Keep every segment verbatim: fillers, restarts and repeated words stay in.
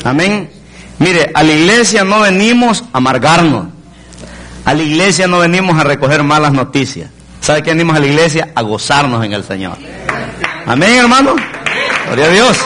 Amén. Mire, a la iglesia no venimos a amargarnos. A la iglesia no venimos a recoger malas noticias. ¿Sabe qué venimos a la iglesia? A gozarnos en el Señor. Amén, hermano. Gloria a Dios.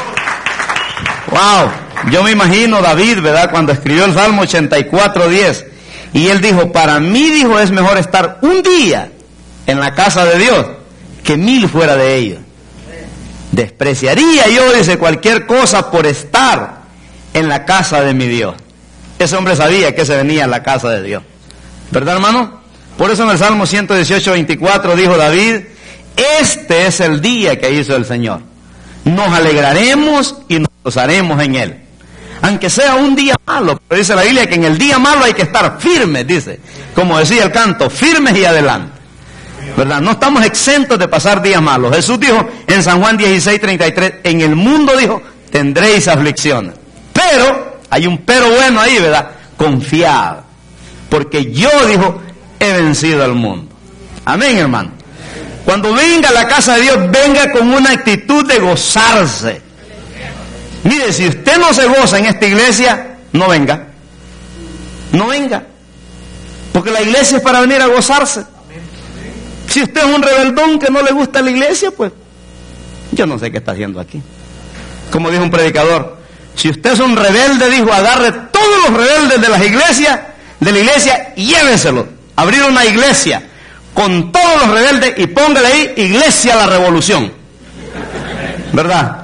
Wow. Yo me imagino David, ¿verdad? Cuando escribió el Salmo ochenta y cuatro, diez. Y él dijo, para mí, dijo, es mejor estar un día en la casa de Dios que mil fuera de ellos. Despreciaría yo, dice, cualquier cosa por estar en la casa de mi Dios. Ese hombre sabía que se venía a la casa de Dios. ¿Verdad, hermano? Por eso en el Salmo ciento dieciocho, veinticuatro dijo David, este es el día que hizo el Señor. Nos alegraremos y nos gozaremos en él. Aunque sea un día malo, pero dice la Biblia que en el día malo hay que estar firmes, dice. Como decía el canto, firmes y adelante. ¿Verdad? No estamos exentos de pasar días malos. Jesús dijo en San Juan dieciséis, treinta y tres, en el mundo, dijo, tendréis aflicciones. Pero, hay un pero bueno ahí, ¿verdad? Confiad. Porque yo, dijo, he vencido al mundo. Amén, hermano. Cuando venga a la casa de Dios, venga con una actitud de gozarse. Mire, si usted no se goza en esta iglesia, no venga. No venga. Porque la iglesia es para venir a gozarse. Si usted es un rebeldón que no le gusta la iglesia, pues yo no sé qué está haciendo aquí. Como dijo un predicador, si usted es un rebelde, dijo, agarre todos los rebeldes de las iglesias, de la iglesia y lléveselos. Abrir una iglesia con todos los rebeldes y póngale ahí, Iglesia La Revolución. ¿Verdad?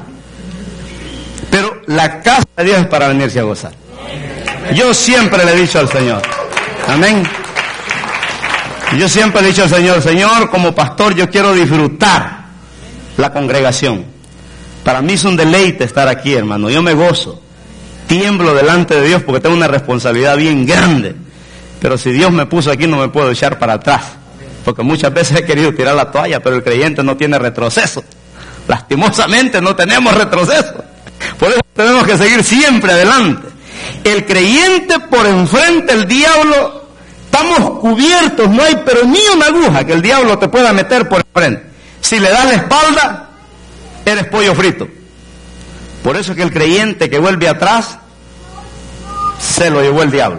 Pero la casa de Dios es para venirse a gozar. Yo siempre le he dicho al Señor, amén. Yo siempre le he dicho al Señor, Señor, como pastor yo quiero disfrutar la congregación. Para mí es un deleite estar aquí, hermano. Yo me gozo, tiemblo delante de Dios porque tengo una responsabilidad bien grande. Pero si Dios me puso aquí no me puedo echar para atrás. Porque muchas veces he querido tirar la toalla, pero el creyente no tiene retroceso. Lastimosamente no tenemos retroceso. Por eso tenemos que seguir siempre adelante. El creyente por enfrente, el diablo, estamos cubiertos, no hay pero ni una aguja que el diablo te pueda meter por enfrente. Si le das la espalda, eres pollo frito. Por eso es que el creyente que vuelve atrás, se lo llevó el diablo.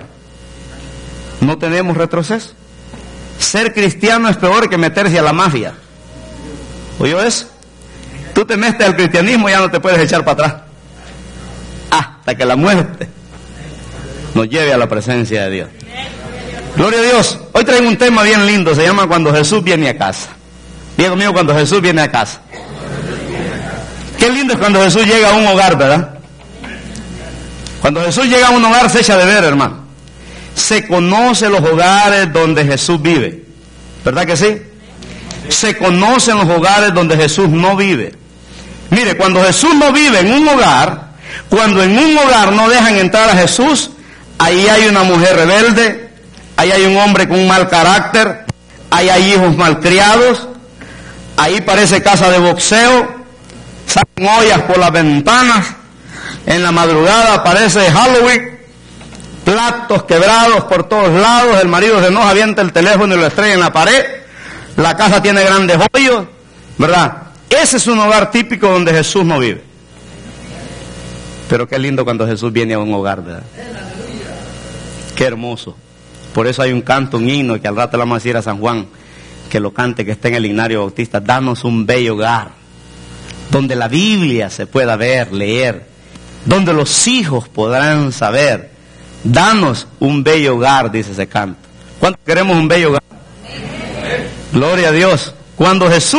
No tenemos retroceso. Ser cristiano es peor que meterse a la mafia. ¿Oyó eso? Tú te metes al cristianismo y ya no te puedes echar para atrás. Hasta que la muerte nos lleve a la presencia de Dios. Gloria a Dios. Hoy traigo un tema bien lindo, se llama Cuando Jesús viene a casa. Diga conmigo, cuando Jesús viene a casa. Qué lindo es cuando Jesús llega a un hogar, ¿verdad? Cuando Jesús llega a un hogar se echa de ver, hermano. Se conoce los hogares donde Jesús vive, ¿verdad que sí? Se conocen los hogares donde Jesús no vive. Mire, cuando Jesús no vive en un hogar, cuando en un hogar no dejan entrar a Jesús, ahí hay una mujer rebelde, ahí hay un hombre con un mal carácter, ahí hay hijos malcriados, ahí parece casa de boxeo, salen ollas por las ventanas, en la madrugada aparece Halloween, platos quebrados por todos lados, el marido se enoja, avienta el teléfono y lo estrella en la pared, la casa tiene grandes hoyos, ¿verdad? Ese es un hogar típico donde Jesús no vive. Pero qué lindo cuando Jesús viene a un hogar, ¿verdad? Qué hermoso. Por eso hay un canto, un himno, que al rato le vamos a decir a San Juan, que lo cante, que esté en el Himnario Bautista. Danos un bello hogar, donde la Biblia se pueda ver, leer, donde los hijos podrán saber. Danos un bello hogar, dice ese canto. ¿Cuánto queremos un bello hogar? Gloria a Dios. Cuando Jesús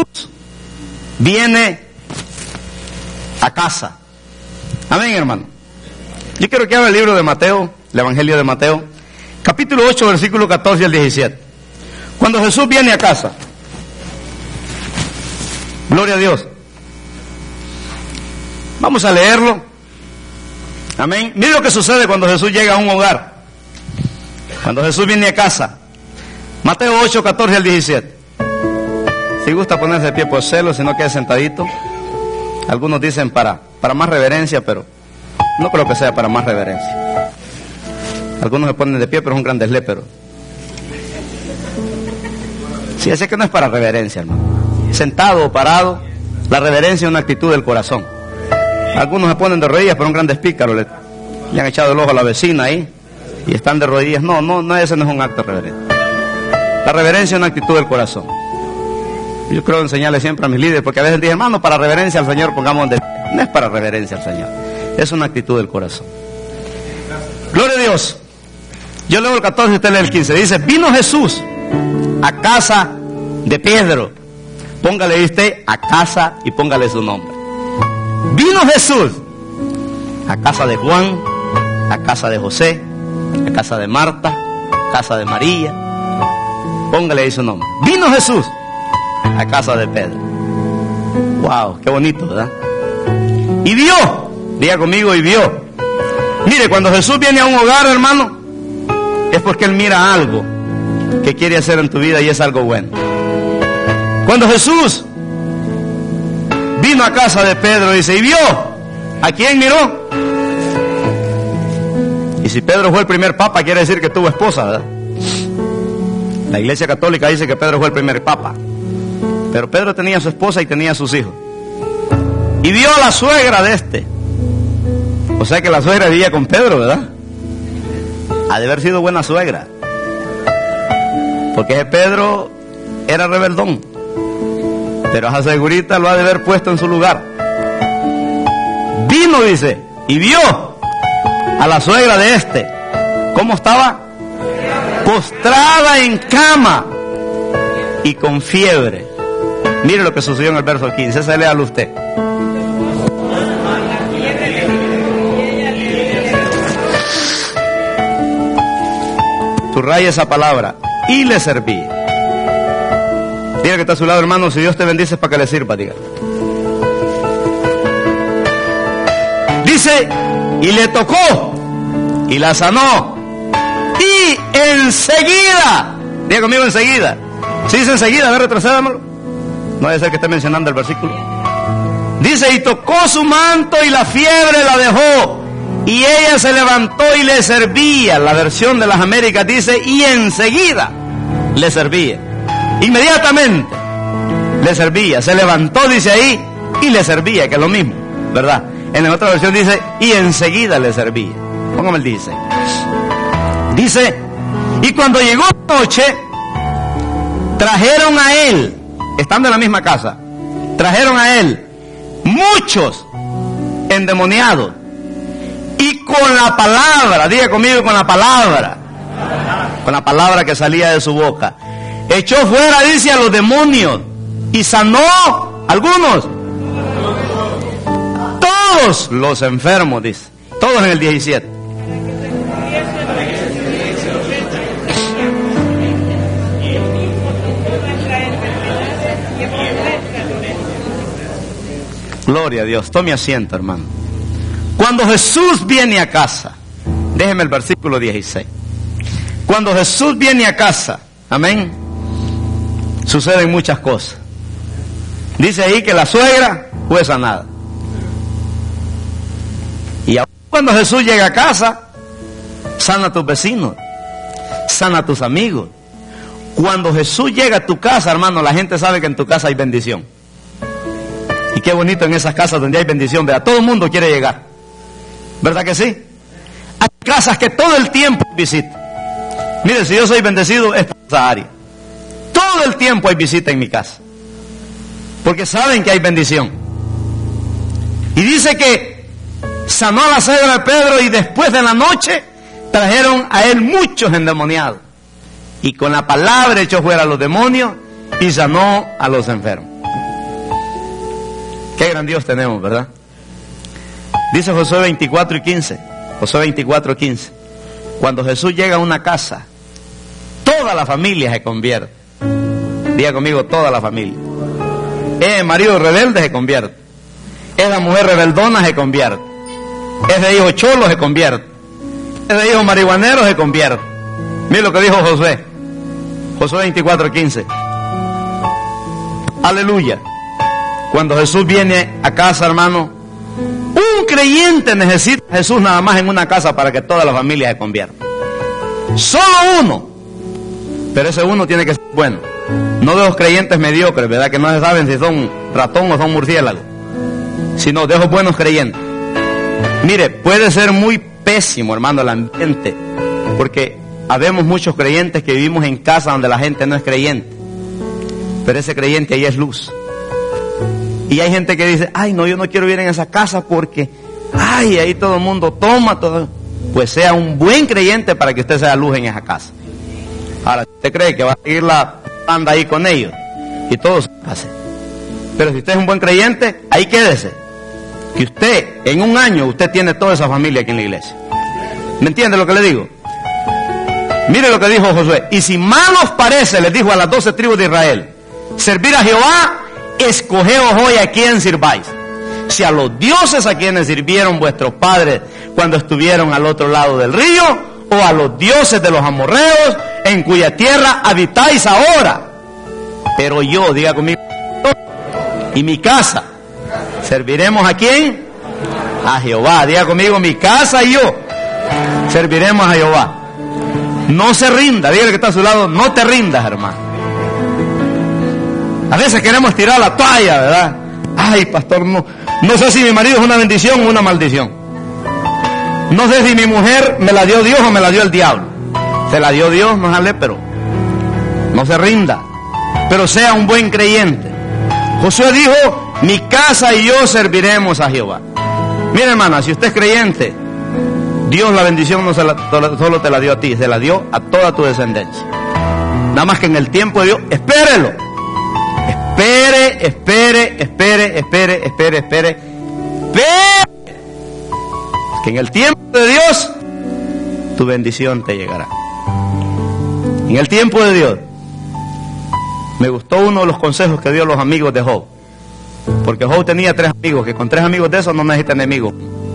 viene a casa. Amén, hermano. Yo quiero que abra el libro de Mateo, el Evangelio de Mateo, capítulo ocho, versículo catorce al diecisiete. Cuando Jesús viene a casa. Gloria a Dios. Vamos a leerlo. Amén. Mire lo que sucede cuando Jesús llega a un hogar. Cuando Jesús viene a casa. Mateo ocho, catorce al diecisiete. Si gusta ponerse de pie por celo, si no quede sentadito. Algunos dicen para, para más reverencia, pero no creo que sea para más reverencia. Algunos se ponen de pie, pero es un gran deslépero. Sí, así que no es para reverencia, hermano. Sentado o parado, la reverencia es una actitud del corazón. Algunos se ponen de rodillas, pero un gran despícaro. Le han echado el ojo a la vecina ahí y están de rodillas. No, no, no, ese no es un acto reverente. La reverencia es una actitud del corazón. Yo creo enseñarle siempre a mis líderes, porque a veces dicen, hermano, para reverencia al Señor pongamos de... No es para reverencia al Señor, es una actitud del corazón. Gloria a Dios. Yo leo el catorce y usted lee el quince. Dice, vino Jesús a casa de Pedro. Póngale usted a casa y póngale su nombre. Vino Jesús a casa de Juan, a casa de José, a casa de Marta, a casa de María. Póngale ahí su nombre. Vino Jesús a casa de Pedro. Wow, qué bonito, ¿verdad? Y vio, diga conmigo, y vio. Mire, cuando Jesús viene a un hogar, hermano, es porque Él mira algo que quiere hacer en tu vida y es algo bueno. Cuando Jesús vino a casa de Pedro, dice, y vio, ¿a quién miró? Y si Pedro fue el primer papa, quiere decir que tuvo esposa, ¿verdad? La Iglesia Católica dice que Pedro fue el primer papa, pero Pedro tenía su esposa y tenía sus hijos. Y vio a la suegra de este. O sea que la suegra vivía con Pedro, ¿verdad? Ha de haber sido buena suegra, porque ese Pedro era rebeldón, pero a esa segurita lo ha de haber puesto en su lugar. Vino, dice, y vio a la suegra de este. ¿Cómo estaba? Postrada en cama y con fiebre. Mire lo que sucedió en el verso quince, ese léalo usted. Subraya esa palabra, y le serví. Diga que está a su lado, hermano, si Dios te bendice es para que le sirva, diga. Dice, y le tocó, y la sanó, y enseguida, diga conmigo enseguida. Si dice enseguida, a ver, retrocédamelo. No debe ser que esté mencionando el versículo. Dice, y tocó su manto y la fiebre la dejó. Y ella se levantó y le servía. La versión de las Américas dice, y enseguida le servía. Inmediatamente le servía. Se levantó, dice ahí, y le servía, que es lo mismo, ¿verdad? En la otra versión dice, y enseguida le servía. Póngame el dice. Dice, y cuando llegó la noche, trajeron a él, estando en la misma casa, trajeron a él muchos endemoniados. Y con la palabra, diga conmigo, con la palabra, con la palabra que salía de su boca, echó fuera, dice, a los demonios y sanó a algunos, todos los enfermos, dice, todos en el diecisiete. Gloria a Dios. Tome asiento, hermano. Cuando Jesús viene a casa, déjeme el versículo dieciséis. Cuando Jesús viene a casa, amén, suceden muchas cosas. Dice ahí que la suegra fue sanada. Y aún cuando Jesús llega a casa, sana a tus vecinos, sana a tus amigos. Cuando Jesús llega a tu casa, hermano, la gente sabe que en tu casa hay bendición. Y qué bonito en esas casas donde hay bendición, ¿verdad? Todo el mundo quiere llegar, ¿verdad que sí? Hay casas que todo el tiempo visita. Mire, si yo soy bendecido es por esa área. Todo el tiempo hay visita en mi casa, porque saben que hay bendición. Y dice que sanó a la suegra de Pedro, y después de la noche trajeron a él muchos endemoniados, y con la palabra echó fuera a los demonios y sanó a los enfermos. Qué gran Dios tenemos, ¿verdad? Dice Josué veinticuatro y quince. Josué veinticuatro, quince. Cuando Jesús llega a una casa, toda la familia se convierte. Diga conmigo, toda la familia. Es marido rebelde, se convierte. Es la mujer rebeldona, se convierte. Es de hijo cholo, se convierte. Es de hijo marihuanero, se convierte. Mira lo que dijo Josué. Josué veinticuatro, quince. Aleluya. Cuando Jesús viene a casa, hermano, un creyente necesita a Jesús nada más en una casa para que toda la familia se convierta. Solo uno. Pero ese uno tiene que ser bueno. No de los creyentes mediocres, ¿verdad? Que no se saben si son ratón o son murciélago. Sino de esos buenos creyentes. Mire, puede ser muy pésimo, hermano, el ambiente, porque habemos muchos creyentes que vivimos en casa donde la gente no es creyente, pero ese creyente ahí es luz. Y hay gente que dice, ay no, yo no quiero vivir en esa casa porque, ay, ahí todo el mundo toma, todo. Pues sea un buen creyente para que usted sea luz en esa casa. Ahora, si usted cree que va a seguir la banda ahí con ellos, y todo se hace. Pero si usted es un buen creyente, ahí quédese. Que usted, en un año, usted tiene toda esa familia aquí en la iglesia. ¿Me entiende lo que le digo? Mire lo que dijo Josué. Y si mal os parece, les dijo a las doce tribus de Israel, servir a Jehová, escogeos hoy a quién sirváis. Si a los dioses a quienes sirvieron vuestros padres cuando estuvieron al otro lado del río, o a los dioses de los amorreos en cuya tierra habitáis ahora. Pero yo, diga conmigo, y mi casa, ¿serviremos a quién? A Jehová. Diga conmigo, mi casa y yo serviremos a Jehová. No se rinda, dígale que está a su lado, no te rindas, hermano. A veces queremos tirar la toalla, ¿verdad? Ay, pastor, no, no sé si mi marido es una bendición o una maldición. No sé si mi mujer me la dio Dios o me la dio el diablo. Se la dio Dios, no sale, pero no se rinda, pero sea un buen creyente. Josué dijo, mi casa y yo serviremos a Jehová. Mira, hermana, si usted es creyente, Dios la bendición no se la, solo te la dio a ti, se la dio a toda tu descendencia. Nada más que en el tiempo de Dios, espérelo. Espere, espere, espere, espere, espere, espere, espere. Que en el tiempo de Dios, tu bendición te llegará. En el tiempo de Dios. Me gustó uno de los consejos que dio los amigos de Job. Porque Job tenía tres amigos, que con tres amigos de esos no necesita enemigos.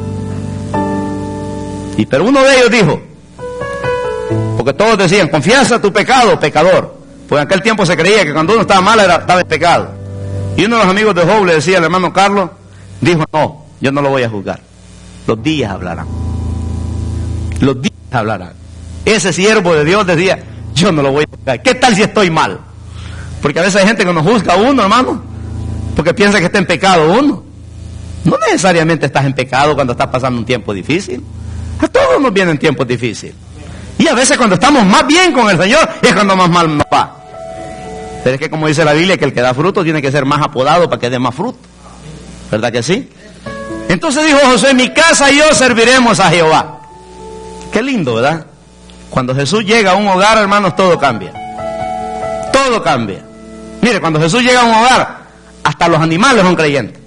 Y pero uno de ellos dijo, porque todos decían, confiesa tu pecado, pecador. Pues en aquel tiempo se creía que cuando uno estaba mal era, estaba en pecado. Y uno de los amigos de Job le decía al hermano Carlos, dijo, no, yo no lo voy a juzgar. Los días hablarán. Los días hablarán. Ese siervo de Dios decía, yo no lo voy a juzgar. ¿Qué tal si estoy mal? Porque a veces hay gente que nos juzga a uno, hermano, porque piensa que está en pecado uno. No necesariamente estás en pecado cuando estás pasando un tiempo difícil. A todos nos vienen tiempos difíciles. Y a veces cuando estamos más bien con el Señor es cuando más mal nos va. Pero es que como dice la Biblia, que el que da fruto tiene que ser más apodado para que dé más fruto. ¿Verdad que sí? Entonces dijo Josué, mi casa y yo serviremos a Jehová. Qué lindo, ¿verdad? Cuando Jesús llega a un hogar, hermanos, todo cambia. Todo cambia. Mire, cuando Jesús llega a un hogar, hasta los animales son creyentes.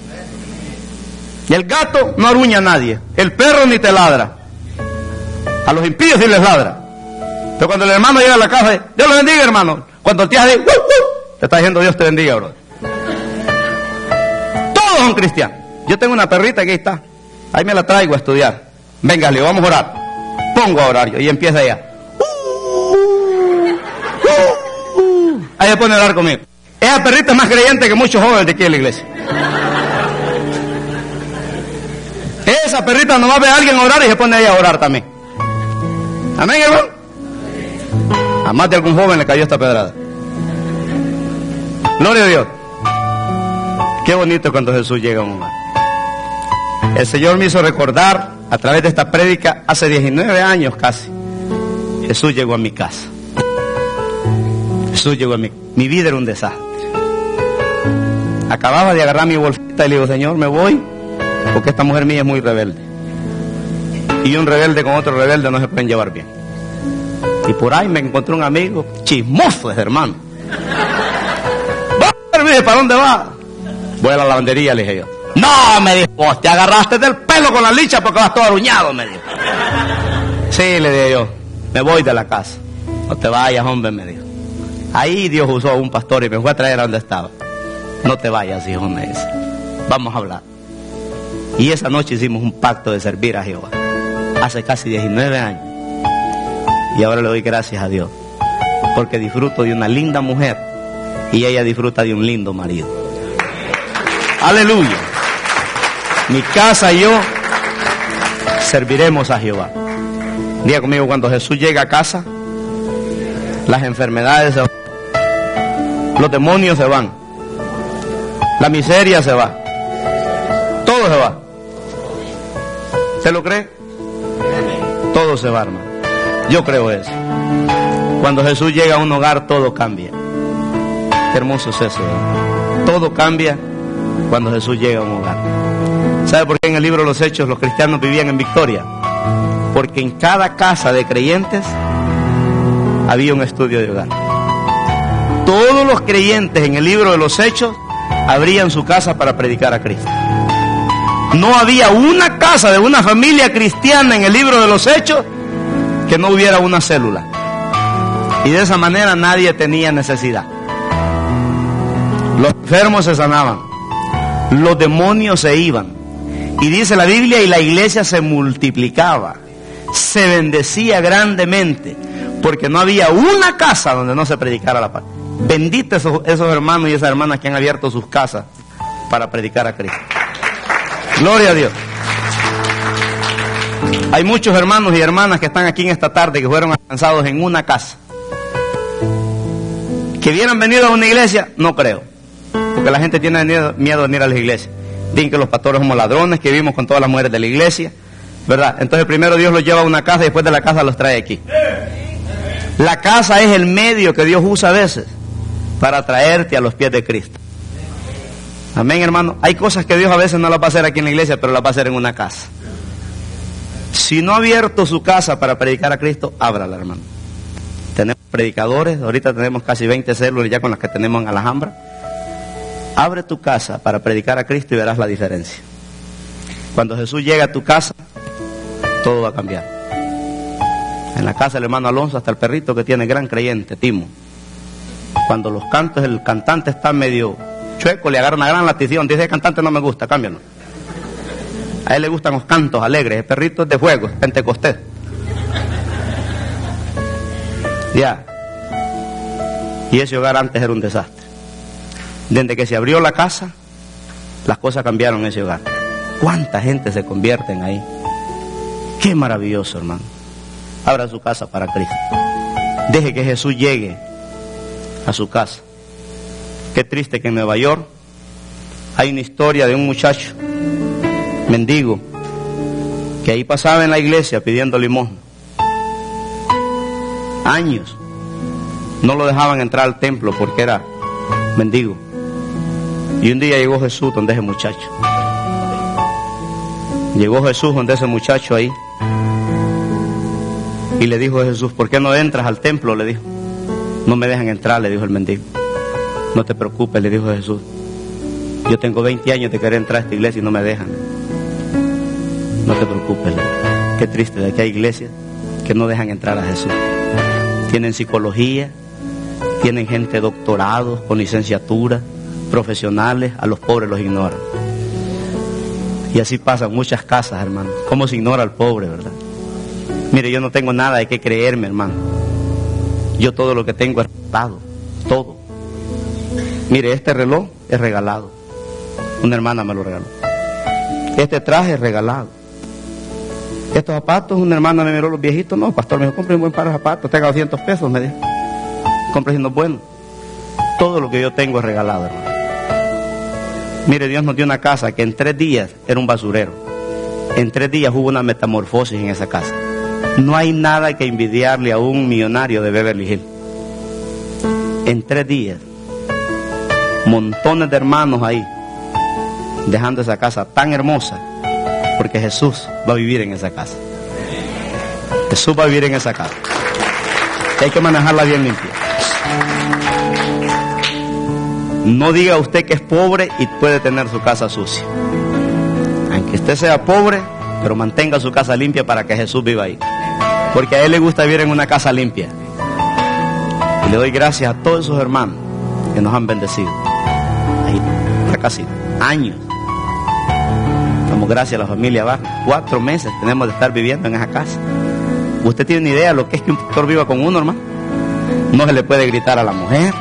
Y el gato no aruña a nadie. El perro ni te ladra. A los impíos sí les ladra. Pero cuando el hermano llega a la casa, Dios lo bendiga, hermano. Cuando el tío dice, ¡uh, uh! Te está diciendo Dios te bendiga, bro. Todos son cristianos. Yo tengo una perrita que ahí está. Ahí me la traigo a estudiar. Venga, le vamos a orar. Pongo a orar yo. Y empieza ella. Uh, uh, uh. Ahí se pone a orar conmigo. Esa perrita es más creyente que muchos jóvenes de aquí en la iglesia. Esa perrita no va a ver a alguien orar y se pone ella a orar también. Amén, hermano. A más de algún joven le cayó esta pedrada. Gloria a Dios. Qué bonito cuando Jesús llega a un hogar. El Señor me hizo recordar a través de esta prédica hace diecinueve años casi. Jesús llegó a mi casa. Jesús llegó a mi Mi vida era un desastre. Acababa de agarrar mi bolsita y le digo, Señor, me voy porque esta mujer mía es muy rebelde. Y un rebelde con otro rebelde no se pueden llevar bien. Y por ahí me encontré un amigo chismoso, ese hermano. ¿Para dónde va? Voy a la lavandería, le dije yo. No, me dijo, vos te agarraste del pelo con la licha porque vas todo aruñado, me dijo. Sí, le dije yo, me voy de la casa. No te vayas, hombre, me dijo. Ahí Dios usó a un pastor y me fue a traer a donde estaba. No te vayas, hijo, me dice. Vamos a hablar. Y esa noche hicimos un pacto de servir a Jehová. Hace casi diecinueve años. Y ahora le doy gracias a Dios. Porque disfruto de una linda mujer. Y ella disfruta de un lindo marido. Aleluya. Mi casa y yo serviremos a Jehová. Diga conmigo, cuando Jesús llega a casa, las enfermedades se van. Los demonios se van. La miseria se va. Todo se va. ¿Se lo cree? todo se va, hermano. Yo creo eso. Cuando Jesús llega a un hogar, todo cambia. Qué hermoso es eso, ¿eh? Todo cambia cuando Jesús llega a un hogar. ¿Sabe por qué en el libro de los Hechos los cristianos vivían en victoria? Porque en cada casa de creyentes había un estudio de hogar. Todos los creyentes en el libro de los Hechos abrían su casa para predicar a Cristo. No había una casa de una familia cristiana en el libro de los Hechos que no hubiera una célula. Y de esa manera nadie tenía necesidad. Los enfermos se sanaban, los demonios se iban. Y dice la Biblia, y la iglesia se multiplicaba, se bendecía grandemente, porque no había una casa donde no se predicara la paz. Bendita esos, esos hermanos y esas hermanas que han abierto sus casas para predicar a Cristo. Gloria a Dios. Hay muchos hermanos y hermanas que están aquí en esta tarde que fueron alcanzados en una casa. ¿Que hubieran venido a una iglesia? No creo, porque la gente tiene miedo, miedo de venir a las iglesias. Dicen que los pastores somos ladrones, que vivimos con todas las mujeres de la iglesia, ¿verdad? Entonces primero Dios los lleva a una casa y después de la casa los trae aquí. La casa es el medio que Dios usa a veces para traerte a los pies de Cristo. Amén, hermano. Hay cosas que Dios a veces no las va a hacer aquí en la iglesia, pero las va a hacer en una casa. Si no ha abierto su casa para predicar a Cristo, ábrala, hermano. Tenemos predicadores, ahorita tenemos casi veinte células ya con las que tenemos en Alhambra. Abre tu casa para predicar a Cristo y verás la diferencia. Cuando Jesús llega a tu casa, todo va a cambiar. En la casa del hermano Alonso, hasta el perrito que tiene gran creyente, Timo. Cuando los cantos, el cantante está medio chueco, le agarra una gran latición, dice: el cantante no me gusta, cámbialo. A él le gustan los cantos alegres, el perrito es de fuego, es pentecostés. Ya. Y ese hogar antes era un desastre. Desde que se abrió la casa, las cosas cambiaron en ese hogar. ¿Cuánta gente se convierte ahí? Qué maravilloso, hermano. Abra su casa para Cristo. Deje que Jesús llegue a su casa. Qué triste que en Nueva York hay una historia de un muchacho mendigo que ahí pasaba en la iglesia pidiendo limosna. Años no lo dejaban entrar al templo porque era mendigo. Y un día llegó Jesús donde ese muchacho. Llegó Jesús donde ese muchacho ahí. Y le dijo a Jesús: ¿por qué no entras al templo? Le dijo. No me dejan entrar, le dijo el mendigo. No te preocupes, le dijo Jesús. Yo tengo veinte años de querer entrar a esta iglesia y no me dejan. No te preocupes, le dijo. Qué triste de que hay iglesias que no dejan entrar a Jesús. Tienen psicología, tienen gente doctorados con licenciatura, profesionales, a los pobres los ignoran. Y así pasan muchas casas, hermano. ¿Cómo se ignora al pobre, verdad? Mire, yo no tengo nada de qué creerme, hermano. Yo todo lo que tengo es regalado, todo. Mire, este reloj es regalado. Una hermana me lo regaló. Este traje es regalado. Estos zapatos, una hermana me miró los viejitos. No, pastor, me dijo: compre un buen par de zapatos, tenga doscientos pesos, me dijo. Compre siendo bueno. Todo lo que yo tengo es regalado, hermano. Mire, Dios nos dio una casa que en tres días era un basurero. En tres días hubo una metamorfosis en esa casa. No hay nada que envidiarle a un millonario de Beverly Hills. En tres días, montones de hermanos ahí, dejando esa casa tan hermosa, porque Jesús va a vivir en esa casa. Jesús va a vivir en esa casa. Hay que manejarla bien limpia. No diga usted que es pobre y puede tener su casa sucia. Aunque usted sea pobre, pero mantenga su casa limpia para que Jesús viva ahí. Porque a Él le gusta vivir en una casa limpia. Y le doy gracias a todos esos hermanos que nos han bendecido. Ahí, ya casi años. Damos gracias a la familia Barrio. Cuatro meses tenemos de estar viviendo en esa casa. ¿Usted tiene una idea de lo que es que un pastor viva con uno, hermano? No se le puede gritar a la mujer.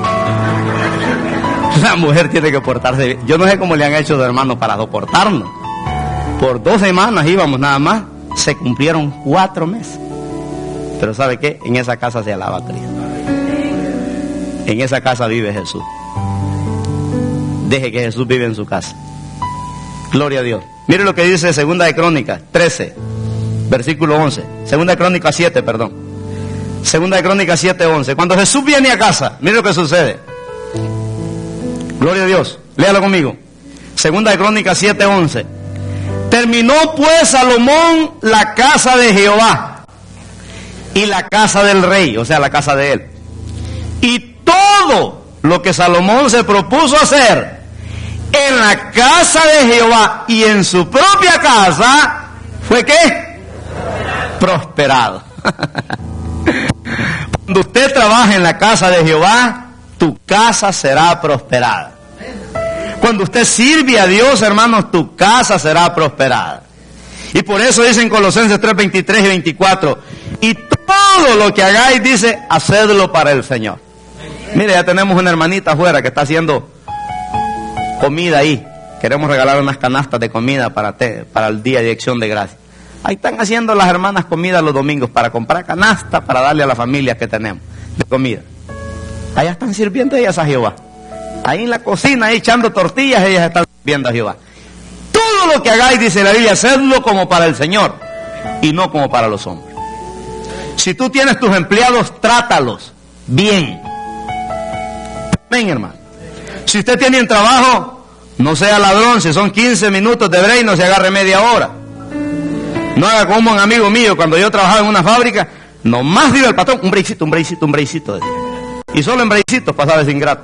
La mujer tiene que portarse bien. Yo no sé cómo le han hecho de hermanos para soportarnos. Por dos semanas íbamos nada más. Se cumplieron cuatro meses. Pero ¿sabe qué? En esa casa se alaba a Cristo. En esa casa vive Jesús. Deje que Jesús vive en su casa. Gloria a Dios. Mire lo que dice Segunda de Crónicas trece. versículo once. Segunda de Crónicas siete, perdón. Segunda de Crónicas siete, once. Cuando Jesús viene a casa, mire lo que sucede. Gloria a Dios. Léalo conmigo. Segunda de Crónicas siete, once. Terminó pues Salomón la casa de Jehová y la casa del rey, o sea, la casa de él. Y todo lo que Salomón se propuso hacer en la casa de Jehová y en su propia casa, ¿fue qué? Prosperado. Cuando usted trabaja en la casa de Jehová, tu casa será prosperada. Cuando usted sirve a Dios, hermanos, tu casa será prosperada. Y por eso dice en Colosenses tres, veintitrés y veinticuatro, y todo lo que hagáis, dice, hacedlo para el Señor. Mire, ya tenemos una hermanita afuera que está haciendo comida ahí. Queremos regalar unas canastas de comida para, te, para el Día de Acción de Gracias. Ahí están haciendo las hermanas comida los domingos para comprar canastas para darle a las familias que tenemos de comida. Allá están sirviendo ellas a Jehová. Ahí en la cocina, ahí echando tortillas, ellas están sirviendo a Jehová. Todo lo que hagáis, dice la Biblia, hacedlo como para el Señor y no como para los hombres. Si tú tienes tus empleados, trátalos bien. Amén, hermano. Si usted tiene un trabajo, no sea ladrón. Si son quince minutos de break, no se agarre media hora. No haga como un amigo mío, cuando yo trabajaba en una fábrica, nomás digo el patrón, un breakcito, un breakcito, un breakcito, decía. Y solo en breakcitos pasaba ese ingrato.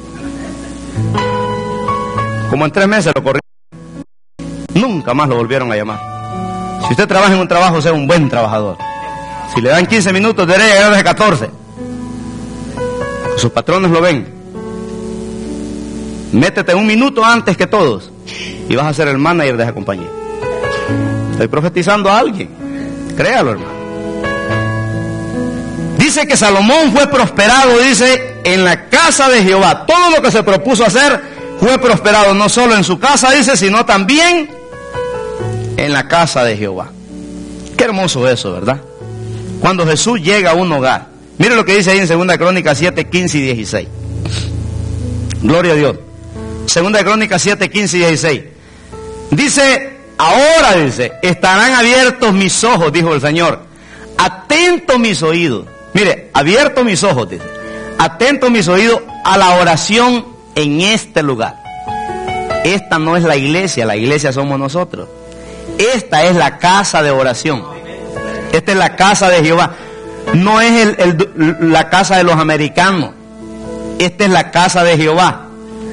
Como en tres meses lo corrieron. Nunca más lo volvieron a llamar. Si usted trabaja en un trabajo, sea un buen trabajador. Si le dan quince minutos, debería llegar de catorce. Sus patrones lo ven. Métete un minuto antes que todos y vas a ser el manager de esa compañía. Estoy profetizando a alguien. Créalo, hermano. Dice que Salomón fue prosperado, dice, en la casa de Jehová. Todo lo que se propuso hacer fue prosperado, no solo en su casa, dice, sino también en la casa de Jehová. Qué hermoso eso, ¿verdad? Cuando Jesús llega a un hogar. Mire lo que dice ahí en Segunda de Crónicas siete, quince y dieciséis. Gloria a Dios. Segunda de Crónicas siete, quince y dieciséis. Dice, ahora, dice, estarán abiertos mis ojos, dijo el Señor. Atento mis oídos. Mire, abiertos mis ojos, dice. Atento mis oídos a la oración en este lugar. Esta no es la iglesia, la iglesia somos nosotros. Esta es la casa de oración. Esta es la casa de Jehová. No es el, el, la casa de los americanos. Esta es la casa de Jehová.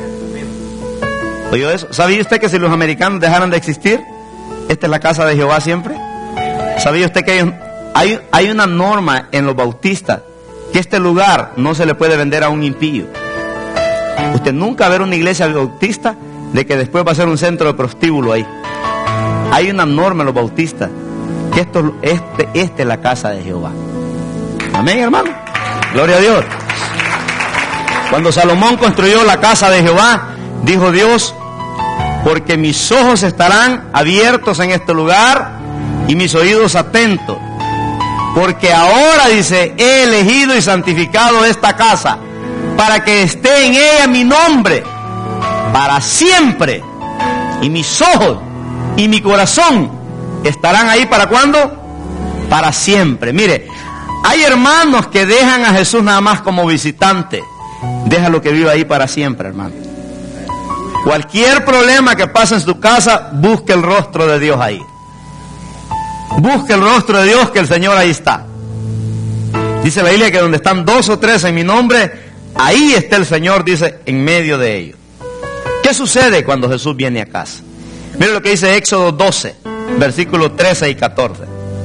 ¿Oyó eso? ¿Sabía usted que si los americanos dejaran de existir, esta es la casa de Jehová siempre? ¿Sabía usted que hay, hay, hay una norma en los bautistas que este lugar no se le puede vender a un impío? Usted nunca va a ver una iglesia bautista de que después va a ser un centro de prostíbulo ahí. Hay una norma en los bautistas que esto, este, esta es la casa de Jehová. Amén, hermano. Gloria a Dios. Cuando Salomón construyó la casa de Jehová, dijo Dios, porque mis ojos estarán abiertos en este lugar y mis oídos atentos. Porque ahora, dice, he elegido y santificado esta casa para que esté en ella mi nombre para siempre. Y mis ojos y mi corazón estarán ahí ¿para cuándo? Para siempre. Mire, hay hermanos que dejan a Jesús nada más como visitante. Déjalo que viva ahí para siempre, hermano. Cualquier problema que pase en su casa, busque el rostro de Dios ahí. Busque el rostro de Dios, que el Señor ahí está. Dice la Biblia que donde están dos o tres en mi nombre, ahí está el Señor, dice, en medio de ellos. ¿Qué sucede cuando Jesús viene a casa? Mire lo que dice Éxodo doce, versículos trece y catorce.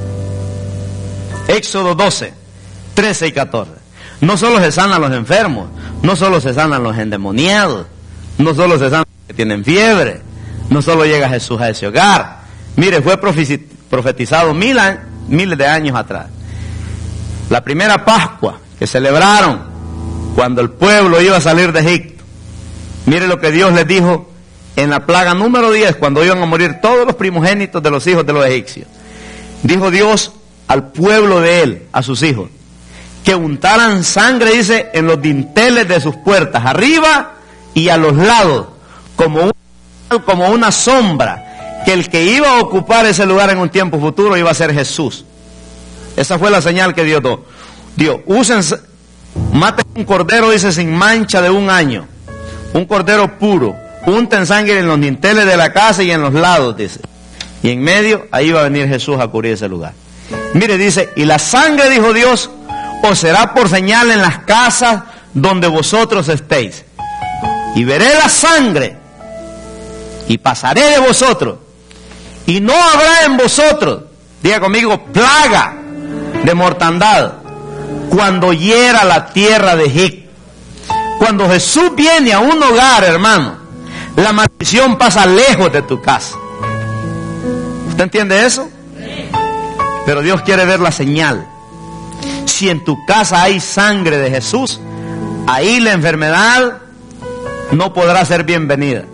Éxodo doce, trece y catorce. No solo se sanan los enfermos, no solo se sanan los endemoniados, no solo se sanan los que tienen fiebre, no solo llega Jesús a ese hogar. Mire, fue profetizado mil, miles de años atrás. La primera Pascua que celebraron cuando el pueblo iba a salir de Egipto. Mire lo que Dios les dijo en la plaga número diez, cuando iban a morir todos los primogénitos de los hijos de los egipcios. Dijo Dios al pueblo de él, a sus hijos, que untaran sangre, dice, en los dinteles de sus puertas, arriba y a los lados, como una, como una sombra, que el que iba a ocupar ese lugar en un tiempo futuro iba a ser Jesús. Esa fue la señal que Dios dio. Dios, usen, maten un cordero, dice, sin mancha de un año. Un cordero puro. Unten sangre en los dinteles de la casa y en los lados, dice. Y en medio, ahí va a venir Jesús a cubrir ese lugar. Mire, dice, y la sangre, dijo Dios, os será por señal en las casas donde vosotros estéis. Y veré la sangre, y pasaré de vosotros, y no habrá en vosotros, diga conmigo, plaga de mortandad, cuando hiera la tierra de Egipto. Cuando Jesús viene a un hogar, hermano, la maldición pasa lejos de tu casa. ¿Usted entiende eso? Pero Dios quiere ver la señal. Si en tu casa hay sangre de Jesús, ahí la enfermedad no podrá ser bienvenida.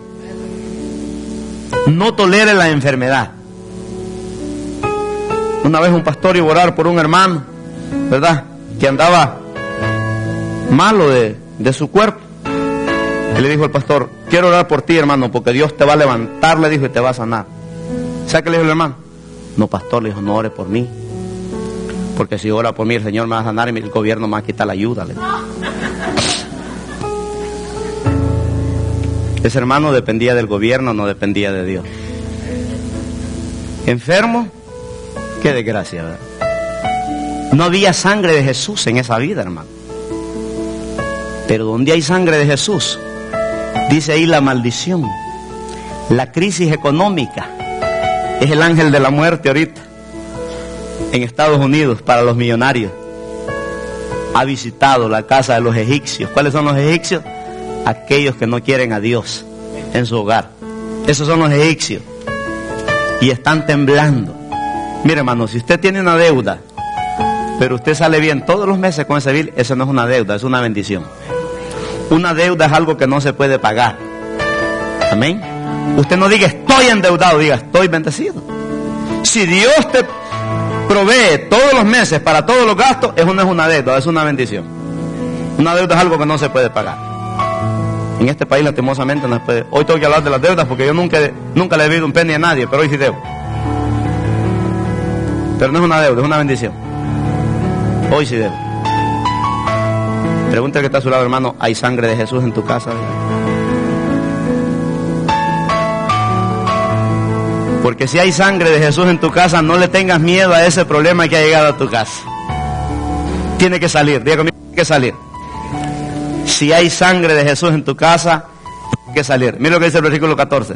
No tolere la enfermedad. Una vez un pastor iba a orar por un hermano, ¿verdad?, que andaba malo de, de su cuerpo. Y le dijo el pastor, quiero orar por ti, hermano, porque Dios te va a levantar, le dijo, y te va a sanar. ¿Sabe qué le dijo el hermano? No, pastor, le dijo, no ore por mí, porque si ora por mí el Señor me va a sanar y el gobierno me va a quitar la ayuda. Le dijo. Ese hermano dependía del gobierno, no dependía de Dios. Enfermo, qué desgracia, ¿verdad? No había sangre de Jesús en esa vida, hermano. Pero donde hay sangre de Jesús, dice ahí la maldición, la crisis económica. Es el ángel de la muerte ahorita en Estados Unidos para los millonarios. Ha visitado la casa de los egipcios. ¿Cuáles son los egipcios? Aquellos que no quieren a Dios en su hogar. Esos son los egipcios. Y están temblando. Mire, hermano, si usted tiene una deuda, pero usted sale bien todos los meses con ese bill, eso no es una deuda, es una bendición. Una deuda es algo que no se puede pagar. Amén. Usted no diga estoy endeudado, diga estoy bendecido. Si Dios te provee todos los meses para todos los gastos, eso no es una deuda, es una bendición. Una deuda es algo que no se puede pagar. En este país lastimosamente no se puede. Hoy tengo que hablar de las deudas porque yo nunca, nunca le he debido un penny a nadie, pero hoy sí debo. Pero no es una deuda, es una bendición. Hoy sí debo. Pregunta que está a su lado, hermano, ¿hay sangre de Jesús en tu casa? Porque si hay sangre de Jesús en tu casa, no le tengas miedo a ese problema que ha llegado a tu casa. Tiene que salir, diga conmigo, tiene que salir. Si hay sangre de Jesús en tu casa, tiene que salir. Mira lo que dice el versículo catorce.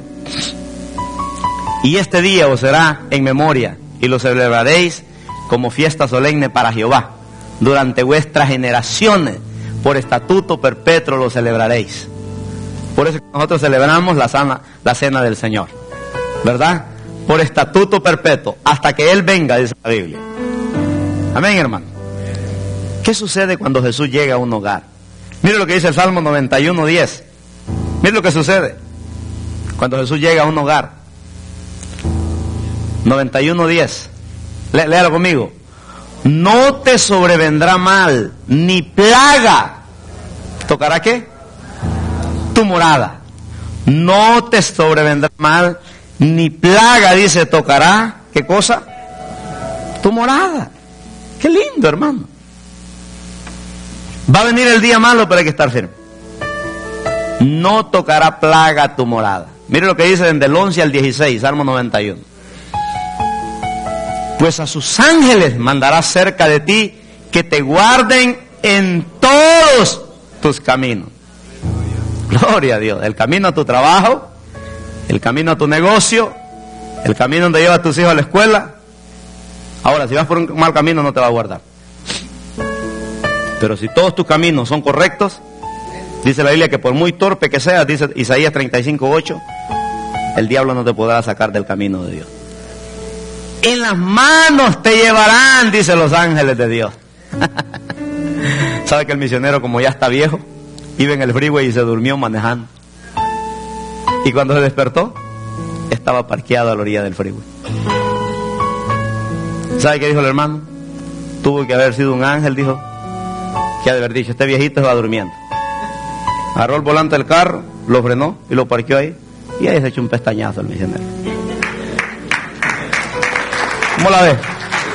Y este día os será en memoria, y lo celebraréis como fiesta solemne para Jehová. Durante vuestras generaciones, por estatuto perpetuo lo celebraréis. Por eso nosotros celebramos la, sana, la cena del Señor, ¿verdad? Por estatuto perpetuo, hasta que Él venga, dice la Biblia. Amén, hermano. ¿Qué sucede cuando Jesús llega a un hogar? Mire lo que dice el Salmo noventa y uno, diez. Mire lo que sucede cuando Jesús llega a un hogar. noventa y uno, diez. Lé, léalo conmigo. No te sobrevendrá mal, ni plaga. ¿Tocará qué? Tu morada. No te sobrevendrá mal, ni plaga, dice, tocará, ¿qué cosa? Tu morada. Qué lindo, hermano. Va a venir el día malo, pero hay que estar firme. No tocará plaga tu morada. Mire lo que dice desde el once al dieciséis, Salmo noventa y uno. Pues a sus ángeles mandará cerca de ti, que te guarden en todos tus caminos. Gloria a Dios. El camino a tu trabajo, el camino a tu negocio, el camino donde llevas a tus hijos a la escuela. Ahora, si vas por un mal camino, no te va a guardar. Pero si todos tus caminos son correctos, dice la Biblia que por muy torpe que seas, dice Isaías treinta y cinco, ocho, el diablo no te podrá sacar del camino de Dios. En las manos te llevarán, dicen los ángeles de Dios. ¿Sabe que el misionero, como ya está viejo, iba en el freeway y se durmió manejando? Y cuando se despertó, estaba parqueado a la orilla del freeway. ¿Sabe qué dijo el hermano? Tuvo que haber sido un ángel, dijo, que ha de haber dicho, este viejito se va durmiendo. Agarró el volante del carro, lo frenó y lo parqueó ahí. Y ahí se echó un pestañazo el misionero. ¿Cómo la ves?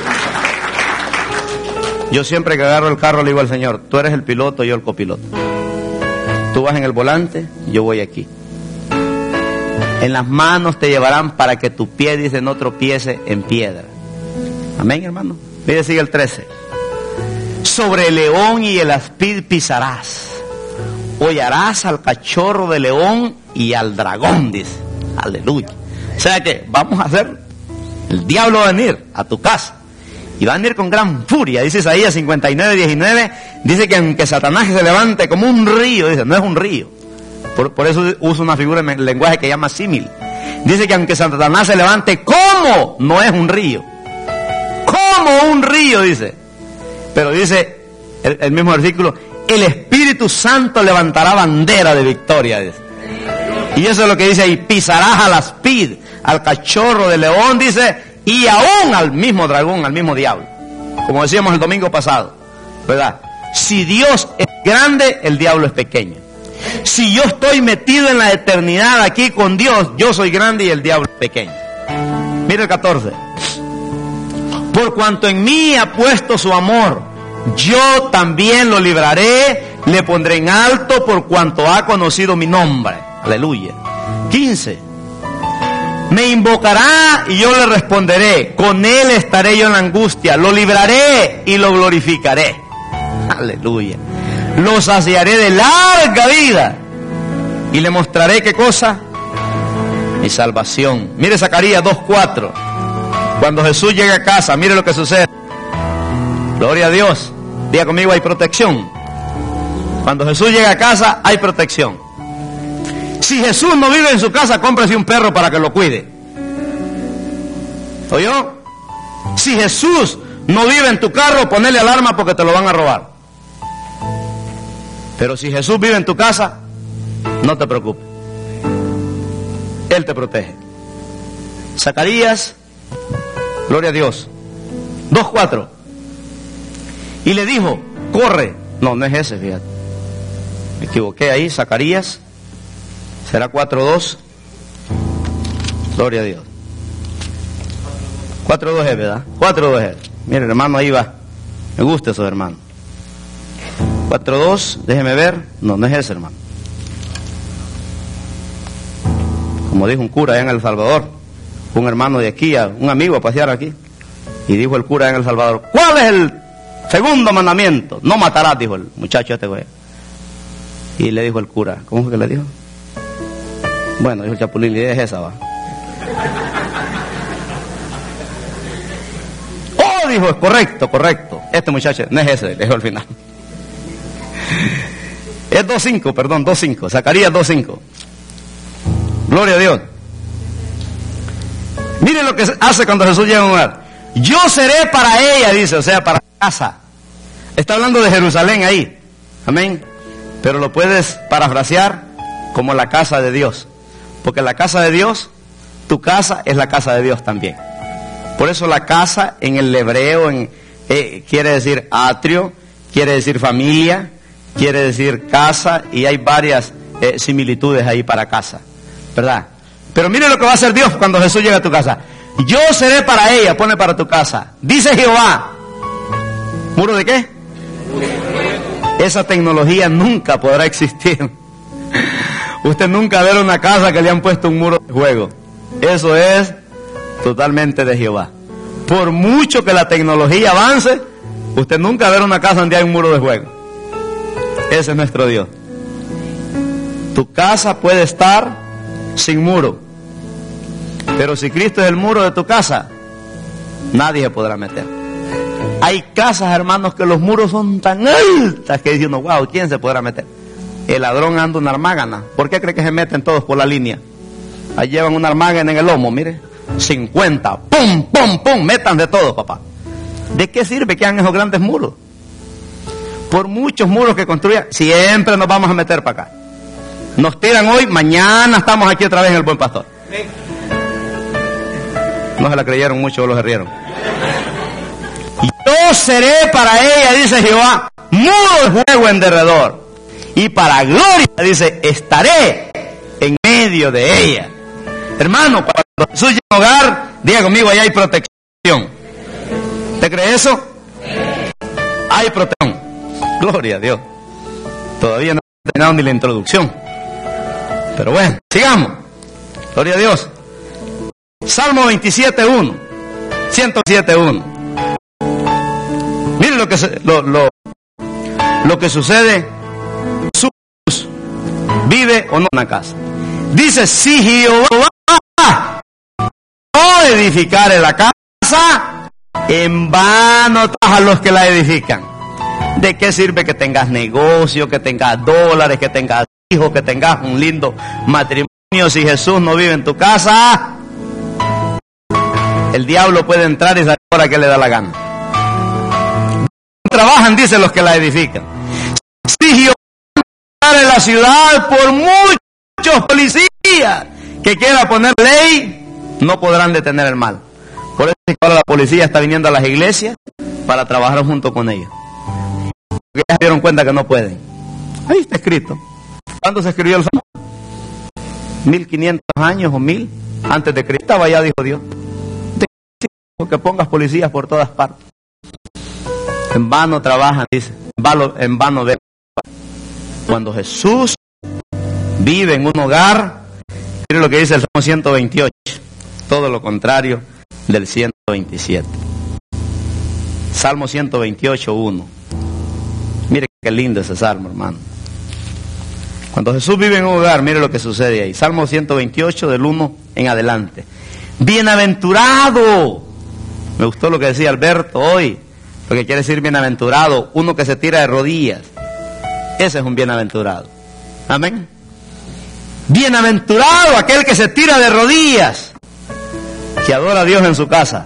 Yo siempre que agarro el carro le digo al Señor, tú eres el piloto, yo el copiloto. Tú vas en el volante, yo voy aquí. En las manos te llevarán para que tu pie, dice, no tropiece en piedra. Amén, hermano. Mire, sigue el trece. Sobre el león y el aspid pisarás. Hollarás al cachorro de león y al dragón, dice. Aleluya. O sea que vamos a hacer, el diablo va a venir a tu casa. Y va a venir con gran furia. Dice Isaías cincuenta y nueve, diecinueve. Dice que aunque Satanás se levante como un río. Dice, no es un río. Por, por eso usa una figura en el lenguaje que llama símil. Dice que aunque Satanás se levante como no es un río. Como un río, dice. Pero dice el, el mismo versículo, el Espíritu Santo levantará bandera de victoria, dice. Y eso es lo que dice ahí, pisarás al aspid, al cachorro de león, dice, y aún al mismo dragón, al mismo diablo. Como decíamos el domingo pasado, ¿verdad? Si Dios es grande, el diablo es pequeño. Si yo estoy metido en la eternidad aquí con Dios, yo soy grande y el diablo es pequeño. Mira el catorce. Por cuanto en mí ha puesto su amor, yo también lo libraré, le pondré en alto por cuanto ha conocido mi nombre. Aleluya. quince. Me invocará y yo le responderé. Con él estaré yo en la angustia. Lo libraré y lo glorificaré. Aleluya. Lo saciaré de larga vida. Y le mostraré qué cosa. Mi salvación. Mire Zacarías dos cuatro. Cuando Jesús llega a casa, mire lo que sucede. Gloria a Dios. Diga conmigo, hay protección. Cuando Jesús llega a casa, hay protección. Si Jesús no vive en su casa, cómprese un perro para que lo cuide. ¿Oyó? Si Jesús no vive en tu carro, ponele alarma porque te lo van a robar. Pero si Jesús vive en tu casa, no te preocupes. Él te protege. Zacarías, gloria a Dios, dos cuatro. Y le dijo, corre. No, no es ese, fíjate. Me equivoqué ahí, Zacarías. Será cuatro dos. Gloria a Dios. cuatro dos es, ¿verdad? cuatro dos es. Mire, hermano, ahí va. Me gusta eso, hermano. cuatro dos, déjeme ver. No, no es ese, hermano. Como dijo un cura allá en El Salvador, un hermano de aquí, un amigo a pasear aquí. Y dijo el cura allá en El Salvador, ¿cuál es el segundo mandamiento? No matarás, dijo el muchacho este güey. Y le dijo el cura, ¿cómo fue que le dijo? Bueno, dijo el chapulín, la idea es esa, va. Oh, dijo, es correcto, correcto. Este muchacho, no es ese, le dijo al final. Es dos cinco, perdón, dos cinco. Zacarías dos cinco. Gloria a Dios. Miren lo que hace cuando Jesús llega a un lugar. Yo seré para ella, dice, o sea, para casa. Está hablando de Jerusalén ahí. Amén. Pero lo puedes parafrasear como la casa de Dios. Porque la casa de Dios, tu casa es la casa de Dios también. Por eso la casa en el hebreo en, eh, quiere decir atrio, quiere decir familia, quiere decir casa, y hay varias eh, similitudes ahí para casa, ¿verdad? Pero mire lo que va a hacer Dios cuando Jesús llega a tu casa. Yo seré para ella, pone para tu casa. Dice Jehová. ¿Muro de qué? Esa tecnología nunca podrá existir. Usted nunca verá una casa que le han puesto un muro de juego. Eso es totalmente de Jehová. Por mucho que la tecnología avance, usted nunca verá una casa donde hay un muro de juego. Ese es nuestro Dios. Tu casa puede estar sin muro, pero si Cristo es el muro de tu casa, nadie se podrá meter. Hay casas, hermanos, que los muros son tan altas que dice uno, wow, ¿quién se podrá meter? El ladrón anda una armágana. ¿Por qué cree que se meten todos por la línea? Ahí llevan una armágana en el lomo, mire. cincuenta, pum, pum, pum, metan de todo, papá. ¿De qué sirve que hagan esos grandes muros? Por muchos muros que construyan, siempre nos vamos a meter para acá. Nos tiran hoy, mañana estamos aquí otra vez en el Buen Pastor. No se la creyeron mucho, lo se rieron. Yo seré para ella, dice Jehová, muro de fuego en derredor. Y para gloria, dice, estaré en medio de ella. Hermano, cuando Jesús llega a un hogar, diga conmigo, allá hay protección. ¿Usted cree eso? Hay protección. Gloria a Dios. Todavía no he terminado ni la introducción. Pero bueno, sigamos. Gloria a Dios. Salmo veintisiete uno. ciento siete uno. Miren lo que, se, lo, lo, lo que sucede. Jesús vive o no en una casa. Dice, si Jehová no edificare la casa, en vano trabajan los que la edifican. ¿De qué sirve que tengas negocio, que tengas dólares, que tengas hijos, que tengas un lindo matrimonio si Jesús no vive en tu casa? El diablo puede entrar y salir ahora que le da la gana. Trabajan, dicen los que la edifican. Si Jehová en la ciudad por muchos policías que quiera poner ley, no podrán detener el mal. Por eso es que ahora la policía está viniendo a las iglesias para trabajar junto con ellos. Porque ya se dieron cuenta que no pueden. Ahí está escrito. ¿Cuándo se escribió el Salmo? mil quinientos años o mil antes de Cristo. Estaba ya, dijo Dios. Que pongas policías por todas partes. En vano trabajan, dice. En vano, en vano ven. Cuando Jesús vive en un hogar, mire lo que dice el Salmo ciento veintiocho. Todo lo contrario del ciento veintisiete. Salmo ciento veintiocho, uno. Mire qué lindo ese salmo, hermano. Cuando Jesús vive en un hogar, mire lo que sucede ahí. Salmo ciento veintiocho, del uno en adelante. Bienaventurado. Me gustó lo que decía Alberto hoy. Lo que quiere decir bienaventurado. Uno que se tira de rodillas. Ese es un bienaventurado. Amén. Bienaventurado aquel que se tira de rodillas, que adora a Dios en su casa.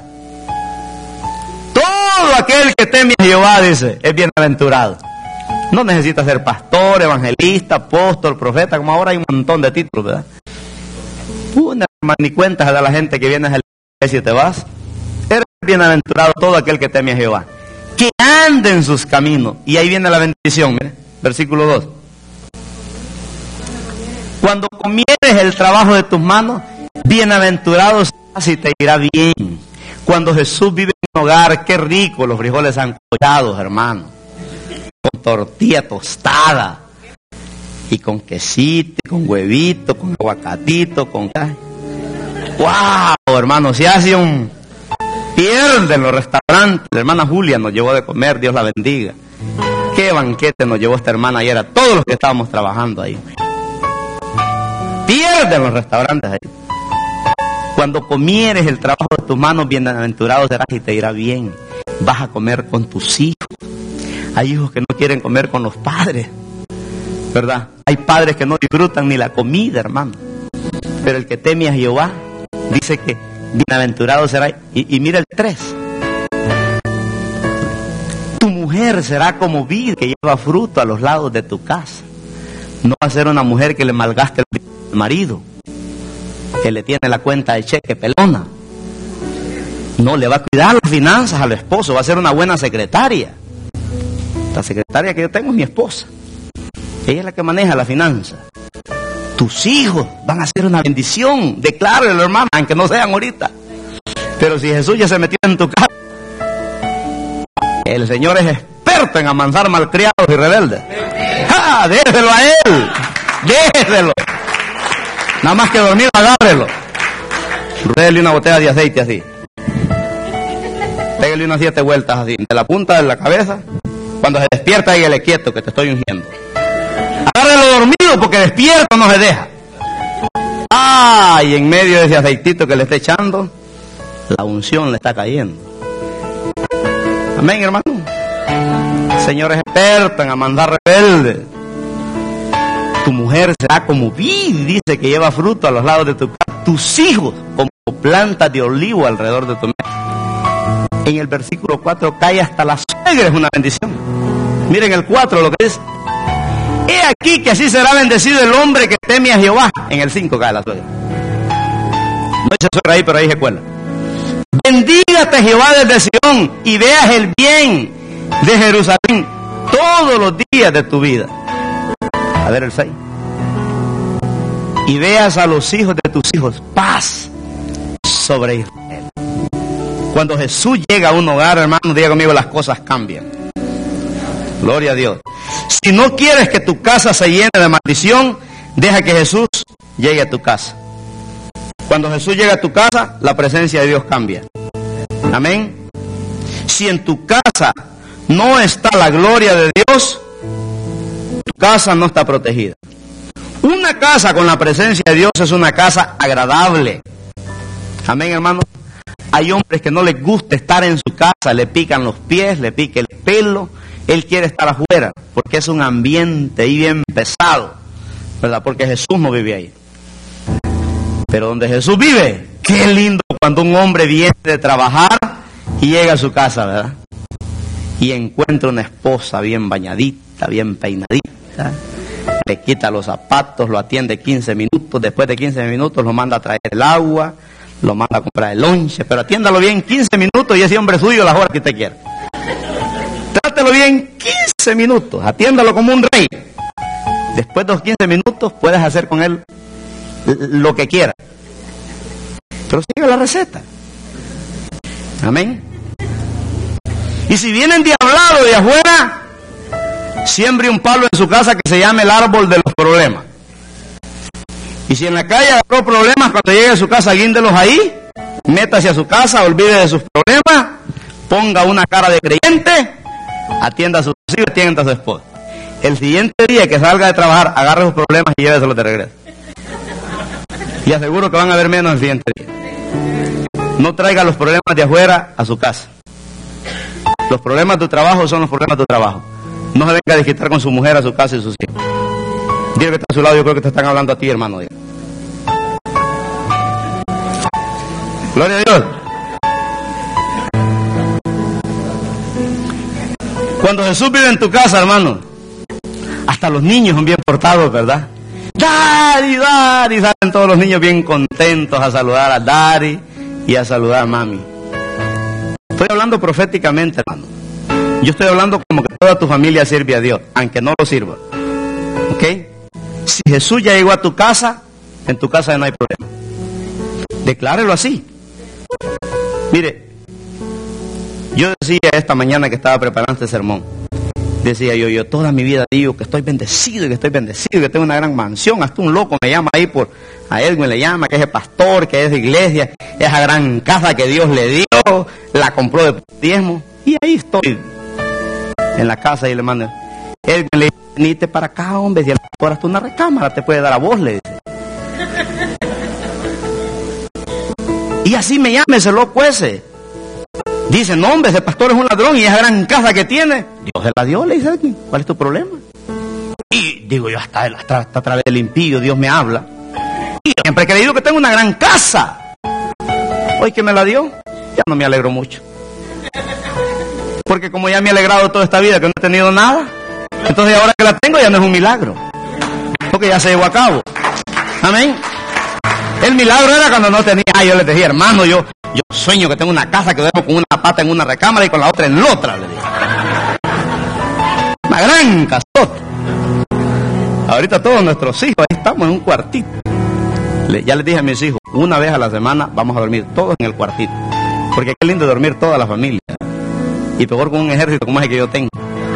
Todo aquel que teme a Jehová, dice, es bienaventurado. No necesita ser pastor, evangelista, apóstol, profeta, como ahora hay un montón de títulos, ¿verdad? Una ni cuentas a la gente que viene a la iglesia y te vas. Eres bienaventurado todo aquel que teme a Jehová, que ande en sus caminos. Y ahí viene la bendición, mire, versículo dos. Cuando comieres el trabajo de tus manos, bienaventurado serás y te irá bien. Cuando Jesús vive en un hogar, qué rico los frijoles sancochados, hermano, con tortilla tostada y con quesito, y con huevito, con aguacatito, con... ¡Wow, hermano! Se hace un... Pierden los restaurantes. La hermana Julia nos llevó de comer, Dios la bendiga. Qué banquete nos llevó esta hermana ayer a todos los que estábamos trabajando ahí. Pierden los restaurantes ahí. Cuando comieres el trabajo de tus manos, bienaventurado serás y te irá bien. Vas a comer con tus hijos. Hay hijos que no quieren comer con los padres, ¿verdad? Hay padres que no disfrutan ni la comida, hermano. Pero el que teme a Jehová, dice que bienaventurado será. Y, y mira el tres. Tu mujer será como vid que lleva fruto a los lados de tu casa. No va a ser una mujer que le malgaste el marido, que le tiene la cuenta de cheque pelona. No, le va a cuidar las finanzas al esposo, va a ser una buena secretaria. La secretaria que yo tengo es mi esposa. Ella es la que maneja la finanza. Tus hijos van a ser una bendición. Declárelo, hermano, aunque no sean ahorita. Pero si Jesús ya se metió en tu casa, el Señor es experto en amansar malcriados y rebeldes. ¡Ja! Déjelo a Él. Déjelo. Nada más que dormir, agárrelo. Déjele una botella de aceite así. Pégale unas siete vueltas así, de la punta de la cabeza. Cuando se despierta, dígale quieto que te estoy ungiendo. Agárrelo dormido porque despierto no se deja. Ah, y en medio de ese aceitito que le está echando, la unción le está cayendo. Amén, hermano. El Señor es experto en mandar rebeldes. Tu mujer será como vid, dice, que lleva fruto a los lados de tu casa. Tus hijos como plantas de olivo alrededor de tu mesa. En el versículo cuatro cae hasta la suegra, es una bendición. Miren el cuatro lo que dice. He aquí que así será bendecido el hombre que teme a Jehová. En el cinco cae la suegra. No dice suegra ahí, pero ahí se cuela. Bendígate Jehová desde Sion y veas el bien de Jerusalén todos los días de tu vida. A ver el seis. Y veas a los hijos de tus hijos paz sobre Israel. Cuando Jesús llega a un hogar, hermano, diga conmigo, las cosas cambian. Gloria a Dios. Si no quieres que tu casa se llene de maldición, deja que Jesús llegue a tu casa. Cuando Jesús llega a tu casa, la presencia de Dios cambia. Amén. Si en tu casa no está la gloria de Dios, tu casa no está protegida. Una casa con la presencia de Dios es una casa agradable. Amén, hermano. Hay hombres que no les gusta estar en su casa, le pican los pies, le pica el pelo. Él quiere estar afuera, porque es un ambiente ahí bien pesado, ¿verdad? Porque Jesús no vive ahí. Pero donde Jesús vive, qué lindo cuando un hombre viene de trabajar y llega a su casa, ¿verdad? Y encuentra una esposa bien bañadita, bien peinadita, le quita los zapatos, lo atiende quince minutos, después de quince minutos lo manda a traer el agua, lo manda a comprar el lonche, pero atiéndalo bien quince minutos y ese hombre es suyo las horas que usted quiera. Trátelo bien quince minutos, atiéndalo como un rey. Después de los quince minutos puedes hacer con él lo que quiera. Pero sigue la receta. Amén. Y si vienen diablados de afuera, siembre un palo en su casa que se llame el árbol de los problemas. Y si en la calle agarró problemas, cuando llegue a su casa, guíndelos ahí, métase a su casa, olvide de sus problemas, ponga una cara de creyente, atienda a sus hijos, atienda a su esposa. El siguiente día que salga de trabajar, agarre sus problemas y lléveselos de regreso. Y aseguro que van a haber menos el siguiente día. No traiga los problemas de afuera a su casa. Los problemas de tu trabajo son los problemas de tu trabajo. No se venga a desquitar con su mujer a su casa y sus hijos. Dile que está a su lado, yo creo que te están hablando a ti, hermano. Gloria a Dios. Cuando Jesús vive en tu casa, hermano, hasta los niños son bien portados, ¿verdad? Daddy, Daddy, salen todos los niños bien contentos a saludar a Daddy y a saludar a Mami. Estoy hablando proféticamente, hermano. Yo estoy hablando como que toda tu familia sirve a Dios, aunque no lo sirva. ¿Ok? Si Jesús ya llegó a tu casa, en tu casa no hay problema. Declárelo así. Mire, yo decía esta mañana que estaba preparando este sermón, decía yo, yo toda mi vida digo que estoy bendecido, que estoy bendecido, que tengo una gran mansión. Hasta un loco me llama ahí por, a Edwin le llama, que es el pastor, que es de iglesia, esa gran casa que Dios le dio, la compró de diezmo. Y ahí estoy, en la casa, y le mando, Edwin le dice, venite para acá, hombre, si el pastor hasta una recámara te puede dar a vos, le dice. Y así me llama ese loco ese. Dice, no, hombre, ese pastor es un ladrón y esa gran casa que tiene, Dios se la dio, le dice, ¿cuál es tu problema? Y digo yo, hasta, hasta, hasta a través del impío Dios me habla. Y siempre he creído que tengo una gran casa. Hoy que me la dio, ya no me alegro mucho. Porque como ya me he alegrado toda esta vida que no he tenido nada, entonces ahora que la tengo ya no es un milagro. Porque ya se llevó a cabo. Amén. El milagro era cuando no tenía. Ah, yo les decía, hermano, yo, yo sueño que tengo una casa que duermo con una pata en una recámara y con la otra en la otra, le dije. Una gran casota. Ahorita todos nuestros hijos, ahí estamos en un cuartito. Le, ya les dije a mis hijos, una vez a la semana vamos a dormir todos en el cuartito. Porque qué lindo dormir toda la familia. Y peor con un ejército como ese que yo tengo.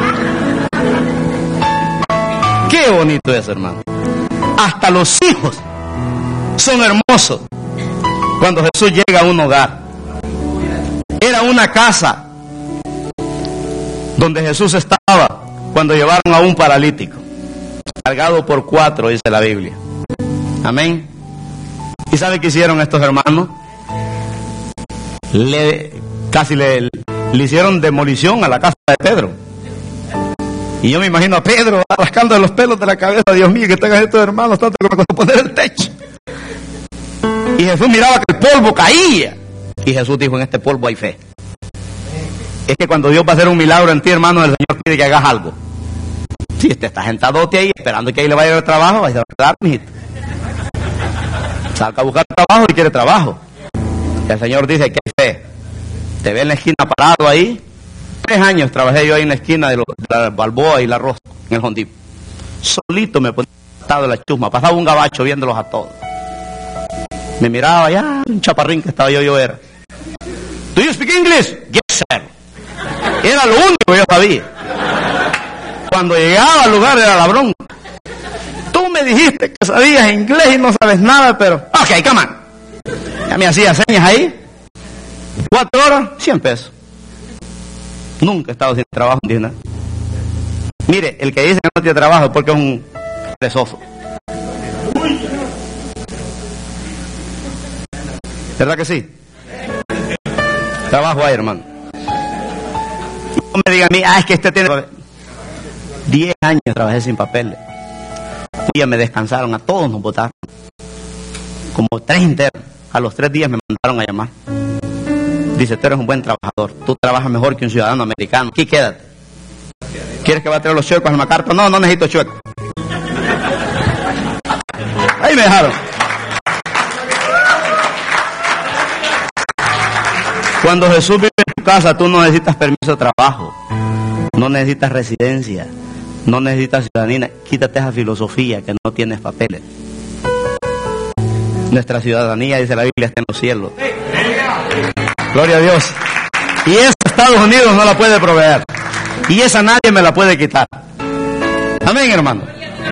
Qué bonito es, hermano. Hasta los hijos son hermosos cuando Jesús llega a un hogar. Era una casa donde Jesús estaba cuando llevaron a un paralítico, cargado por cuatro, dice la Biblia. Amén. ¿Y sabe qué hicieron estos hermanos? Le, casi le, le hicieron demolición a la casa de Pedro. Y yo me imagino a Pedro rascando los pelos de la cabeza. Dios mío, que tengan estos hermanos tanto que me costó poner el techo. Y Jesús miraba que el polvo caía. Y Jesús dijo, en este polvo hay fe. Es que cuando Dios va a hacer un milagro en ti, hermano, el Señor quiere que hagas algo. Si te estás sentadote ahí, esperando que ahí le vaya el trabajo, vas a quedar, mijito. Salga a buscar trabajo y quiere trabajo. Y el Señor dice que hay fe. Te ve en la esquina parado ahí. Tres años trabajé yo ahí en la esquina de, lo, de la Balboa y la Rosa, en el Hondip. Solito me ponía atado de la chusma. Pasaba un gabacho viéndolos a todos. Me miraba allá, un chaparrín que estaba yo, yo era. Tú y you speak English? Yes, sir. Era lo único que yo sabía. Cuando llegaba al lugar era la bronca. Tú me dijiste que sabías inglés y no sabes nada, pero... Ok, come on. Ya me hacía señas ahí. Cuatro horas, cien pesos. Nunca he estado sin trabajo ni nada. Mire, el que dice que no tiene trabajo es porque es un perezoso. ¿Verdad que sí? Trabajo ahí, hermano. No me diga a mí, ah, es que este tiene... Diez años trabajé sin papeles. Un día me descansaron, a todos nos votaron. Como tres enteros. A los tres días me mandaron a llamar. Dice, tú eres un buen trabajador. Tú trabajas mejor que un ciudadano americano. Aquí quédate. ¿Quieres que va a traer los chuecos al MacArthur? No, no necesito chuecos. Ahí me dejaron. Cuando Jesús vive en tu casa, tú no necesitas permiso de trabajo. No necesitas residencia. No necesitas ciudadanía. Quítate esa filosofía que no tienes papeles. Nuestra ciudadanía, dice la Biblia, está en los cielos. Gloria a Dios. Y esa Estados Unidos no la puede proveer. Y esa nadie me la puede quitar. Amén, hermano.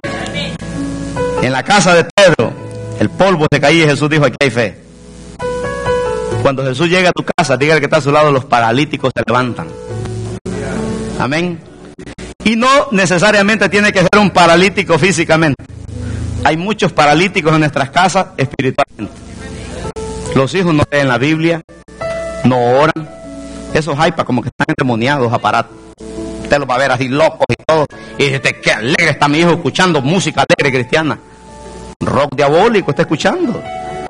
En la casa de Pedro, el polvo se caía y Jesús dijo, aquí hay fe. Cuando Jesús llega a tu casa, diga el que está a su lado, los paralíticos se levantan. Amén. Y no necesariamente tiene que ser un paralítico físicamente. Hay muchos paralíticos en nuestras casas espiritualmente. Los hijos no leen la Biblia, no oran. Esos hypas como que están endemoniados aparatos. Usted los va a ver así locos y todo. Y dice, qué alegre está mi hijo escuchando música alegre cristiana. Rock diabólico está escuchando.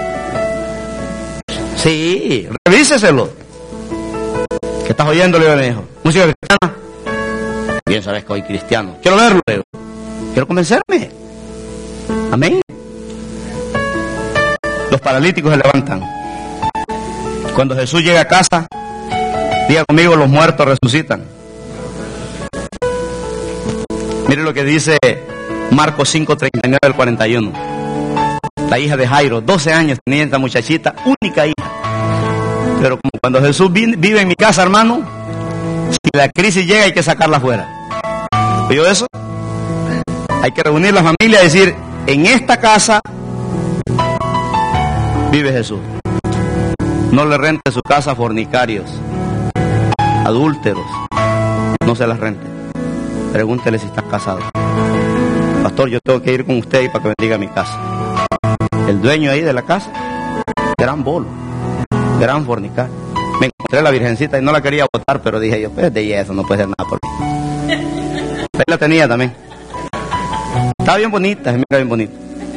Sí, revíseselo. ¿Qué estás oyendo, le digo a mi hijo? ¿Música cristiana? Bien sabes que soy cristiano. Quiero verlo, le digo. Quiero convencerme. Amén. Los paralíticos se levantan. Cuando Jesús llega a casa, diga conmigo, los muertos resucitan. Mire lo que dice Marcos cinco, treinta y nueve al cuarenta y uno. La hija de Jairo, doce años tenía esta muchachita, única hija. Pero como cuando Jesús vive en mi casa, hermano, si la crisis llega hay que sacarla afuera. ¿Oyó eso? Hay que reunir la familia y decir, en esta casa vive Jesús. No le rente su casa a fornicarios, adúlteros. No se las rente. Pregúntele si estás casado. Pastor, yo tengo que ir con usted ahí para que bendiga mi casa. El dueño ahí de la casa, gran bolo, gran fornicario. Me encontré la virgencita y no la quería botar, pero dije yo, pues de eso no puede ser nada por mí. Él la tenía también. Estaba bien bonita, se mira bien bonita.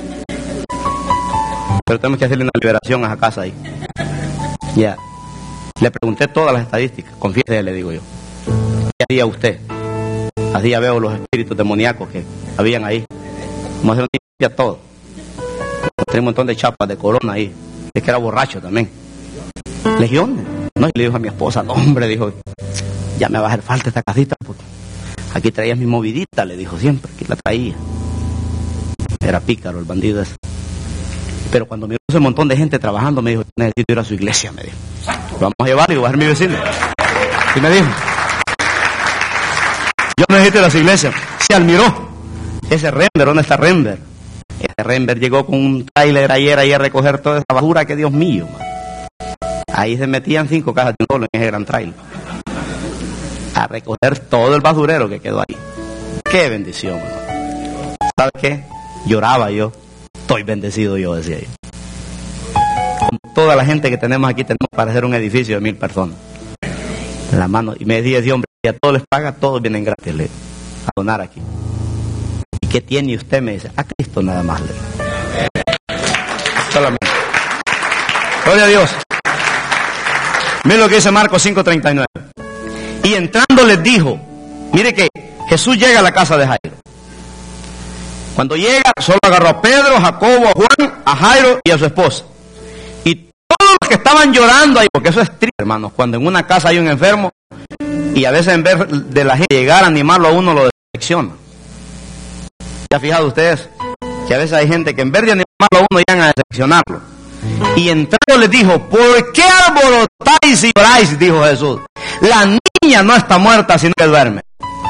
Pero tenemos que hacerle una liberación a esa casa ahí. Ya. Le pregunté todas las estadísticas, confiese, le digo yo. ¿Qué haría usted? Así ya veo los espíritus demoníacos que habían ahí. Vamos a hacer una limpia todo. Tenía un montón de chapas de corona ahí. Es que era borracho también. Legiones. No, y le dijo a mi esposa, no, hombre, dijo, ya me va a hacer falta esta casita porque aquí traías mi movidita, le dijo siempre, aquí la traía. Era pícaro el bandido ese. Pero cuando me puso un montón de gente trabajando, me dijo, necesito ir a su iglesia, me dijo. Vamos a llevarlo y voy a ser mi vecino. Y me dijo, yo necesito ir a su iglesia. Se admiró. Ese Rember, ¿dónde está Rember? Ese Rember llegó con un trailer ayer ahí a recoger toda esa basura que Dios mío, man. Ahí se metían cinco cajas de un en ese gran trailer. A recoger todo el basurero que quedó ahí. ¡Qué bendición! Man. ¿Sabes qué? Lloraba yo. Estoy bendecido yo, decía yo. Con toda la gente que tenemos aquí, tenemos para hacer un edificio de mil personas. En la mano. Y me decía, Dios, hombre, si a todos les paga, todos vienen gratis, le, a donar aquí. ¿Y qué tiene usted? Me dice, a Cristo nada más, le. Solamente. Gloria a Dios. Mira lo que dice Marcos cinco, treinta y nueve. Y entrando les dijo, mire que Jesús llega a la casa de Jairo. Cuando llega, solo agarró a Pedro, a Jacobo, a Juan, a Jairo y a su esposa. Y todos los que estaban llorando ahí, porque eso es triste, hermanos, cuando en una casa hay un enfermo y a veces en vez de la gente llegar a animarlo a uno, lo decepciona. ¿Se han fijado ustedes? Que a veces hay gente que en vez de animarlo a uno, llegan a decepcionarlo. Y entrando les dijo, ¿por qué alborotáis y lloráis? Dijo Jesús. La niña no está muerta, sino que duerme.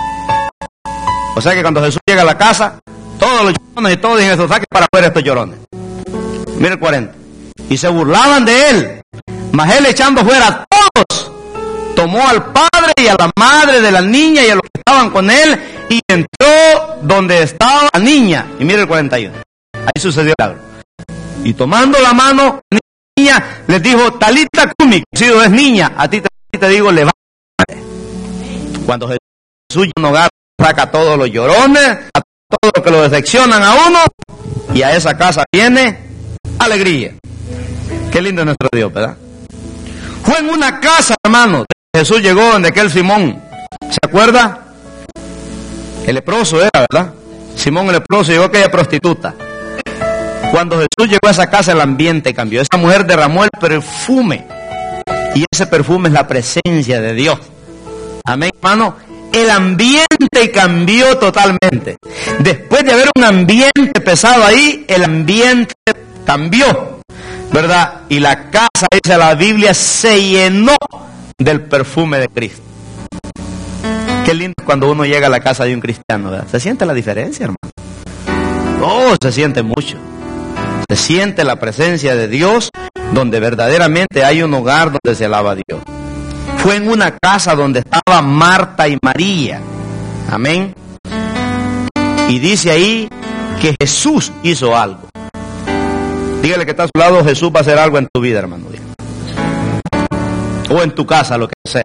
O sea que cuando Jesús llega a la casa, todos los llorones y todos dicen eso, saque para afuera estos llorones. Mire el cuarenta. Y se burlaban de él. Mas él, echando fuera a todos, tomó al padre y a la madre de la niña y a los que estaban con él, y entró donde estaba la niña. Y mire el cuarenta y uno. Ahí sucedió el milagro. Y tomando la mano, la niña les dijo, Talita cumi, si no es niña, a ti te, te digo, levántate. Cuando Jesús llega a un hogar, saca a todos los llorones, a todos los que lo decepcionan a uno, y a esa casa viene alegría. Qué lindo es nuestro Dios, ¿verdad? Fue en una casa, hermano. Jesús llegó donde aquel Simón, ¿se acuerda? El leproso era, ¿verdad? Simón el leproso, llegó aquella prostituta. Cuando Jesús llegó a esa casa, el ambiente cambió. Esa mujer derramó el perfume. Y ese perfume es la presencia de Dios. Amén, hermano. El ambiente cambió totalmente. Después de haber un ambiente pesado ahí, el ambiente cambió, ¿verdad? Y la casa, dice la Biblia, se llenó del perfume de Cristo. Qué lindo cuando uno llega a la casa de un cristiano, ¿verdad? Se siente la diferencia, hermano. Oh, se siente mucho. Se siente la presencia de Dios, donde verdaderamente hay un hogar donde se alaba a Dios. Fue en una casa donde estaba Marta y María. Amén. Y dice ahí que Jesús hizo algo. Dígale que está a su lado, Jesús va a hacer algo en tu vida, hermano. O en tu casa, lo que sea.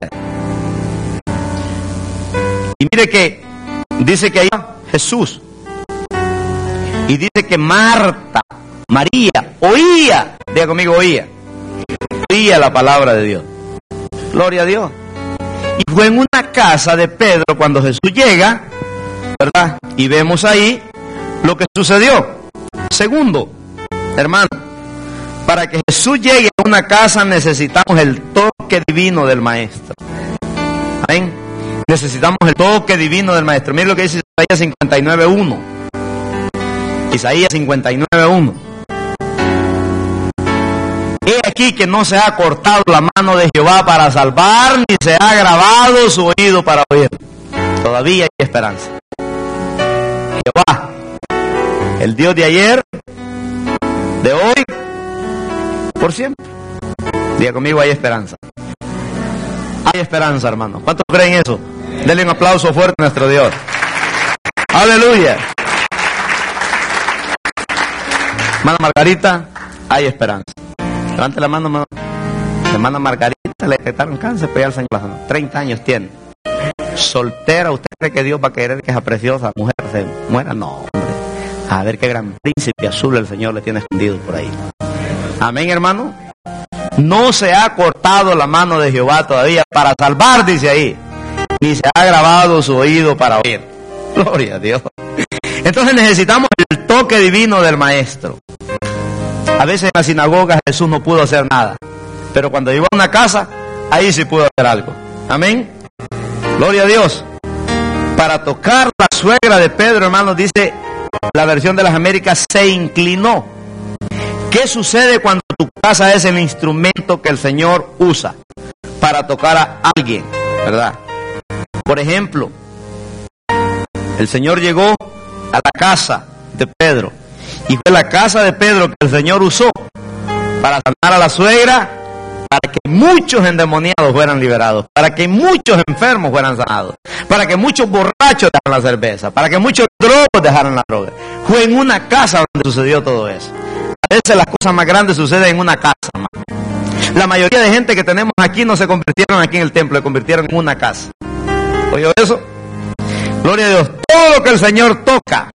Y mire que dice que ahí Jesús. Y dice que Marta, María, oía. Diga conmigo, oía. Oía la palabra de Dios. Gloria a Dios. Y fue en una casa de Pedro cuando Jesús llega, ¿verdad? Y vemos ahí lo que sucedió. Segundo, hermano, para que Jesús llegue a una casa necesitamos el toque divino del Maestro. Amén. Necesitamos el toque divino del Maestro. Mire lo que dice Isaías cincuenta y nueve uno. Isaías cincuenta y nueve uno. He aquí que no se ha cortado la mano de Jehová para salvar, ni se ha grabado su oído para oír. Todavía hay esperanza. Jehová, el Dios de ayer, de hoy, por siempre. Diga conmigo, hay esperanza. Hay esperanza, hermano. ¿Cuántos creen eso? Denle un aplauso fuerte a nuestro Dios. Aleluya. Hermana Margarita, hay esperanza. Levante la mano, hermano. Hermana Margarita, le detectaron cáncer, pero ya el Señor la sanó. treinta años tiene. Soltera, ¿usted cree que Dios va a querer que esa preciosa mujer se muera? No, hombre. A ver qué gran príncipe azul el Señor le tiene escondido por ahí. Amén, hermano. No se ha cortado la mano de Jehová todavía para salvar, dice ahí. Ni se ha grabado su oído para oír. Gloria a Dios. Entonces necesitamos el toque divino del Maestro. A veces en la sinagoga Jesús no pudo hacer nada, pero cuando llegó a una casa, ahí sí pudo hacer algo. Amén. Gloria a Dios. Para tocar la suegra de Pedro, hermanos, dice la versión de las Américas, se inclinó. ¿Qué sucede cuando tu casa es el instrumento que el Señor usa para tocar a alguien, verdad? Por ejemplo, el Señor llegó a la casa de Pedro. Y fue la casa de Pedro que el Señor usó para sanar a la suegra, para que muchos endemoniados fueran liberados, para que muchos enfermos fueran sanados, para que muchos borrachos dejaran la cerveza, para que muchos drogos dejaran la droga. Fue en una casa donde sucedió todo eso. A veces las cosas más grandes suceden en una casa, hermano. La mayoría de gente que tenemos aquí no se convirtieron aquí en el templo, se convirtieron en una casa. ¿Oyó eso? Gloria a Dios. Todo lo que el Señor toca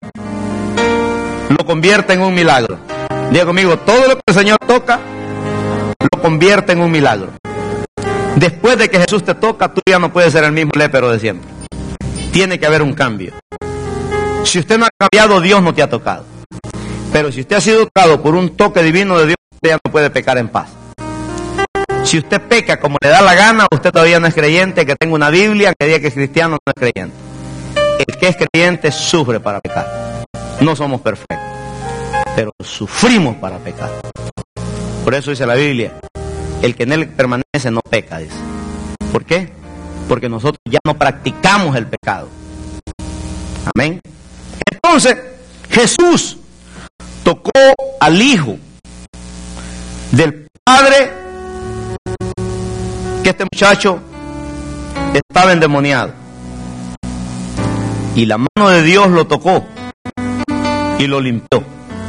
lo convierte en un milagro. Diga conmigo, todo lo que el Señor toca lo convierte en un milagro. Después de que Jesús te toca, tú ya no puedes ser el mismo lépero de siempre. Tiene que haber un cambio. Si usted no ha cambiado, Dios no te ha tocado. Pero si usted ha sido tocado por un toque divino de Dios, usted ya no puede pecar en paz. Si usted peca como le da la gana, usted todavía no es creyente, que tenga una Biblia que diga que es cristiano, no es creyente. El que es creyente sufre para pecar. No somos perfectos, pero sufrimos para pecar. Por eso dice la Biblia, el que en él permanece no peca, dice. ¿Por qué? Porque nosotros ya no practicamos el pecado. Amén. Entonces, Jesús tocó al hijo del padre, que este muchacho estaba endemoniado. Y la mano de Dios lo tocó y lo limpió.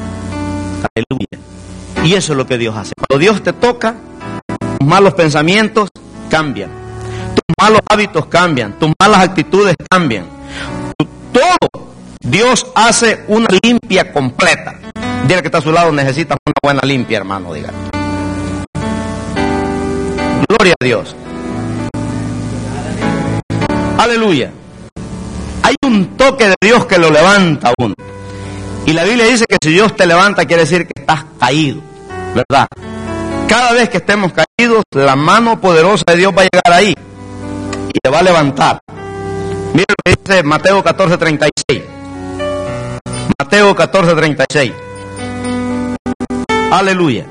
Aleluya. Y eso es lo que Dios hace. Cuando Dios te toca, tus malos pensamientos cambian, tus malos hábitos cambian, tus malas actitudes cambian. Todo, Dios hace una limpia completa. Dile que está a su lado, necesitas una buena limpia, hermano, diga. Gloria a Dios. Aleluya. Hay un toque de Dios que lo levanta a uno. Y la Biblia dice que si Dios te levanta, quiere decir que estás caído, ¿verdad? Cada vez que estemos caídos, la mano poderosa de Dios va a llegar ahí y te va a levantar. Mira lo que dice Mateo catorce, treinta y seis. Mateo catorce, treinta y seis. Aleluya.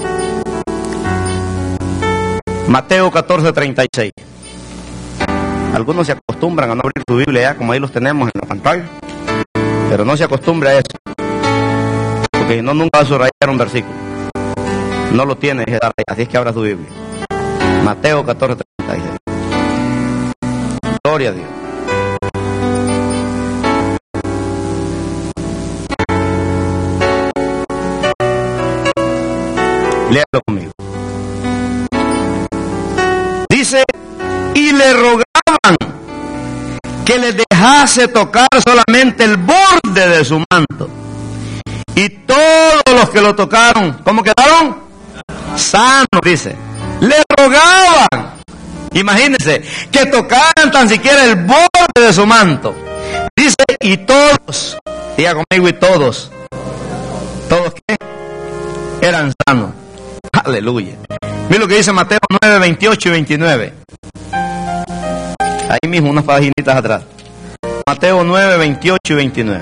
Mateo catorce, treinta y seis. Algunos se acostumbran a no abrir su Biblia ya, como ahí los tenemos en la pantalla, pero no se acostumbre a eso, porque si no, nunca va a subrayar un versículo. No lo tiene, así es que abra su Biblia. Mateo catorce, treinta y seis. Gloria a Dios. Léalo conmigo. Dice, y le rogaban que le dejase tocar solamente el borde de su manto. Y todos los que lo tocaron, ¿cómo quedaron? Sanos, dice. Le rogaban, imagínense, que tocaran tan siquiera el borde de su manto. Dice, y todos, diga conmigo, y todos. ¿Todos qué? Eran sanos. Aleluya. Mira lo que dice Mateo nueve, veintiocho y veintinueve. Ahí mismo, unas paginitas atrás. Mateo nueve, veintiocho y veintinueve.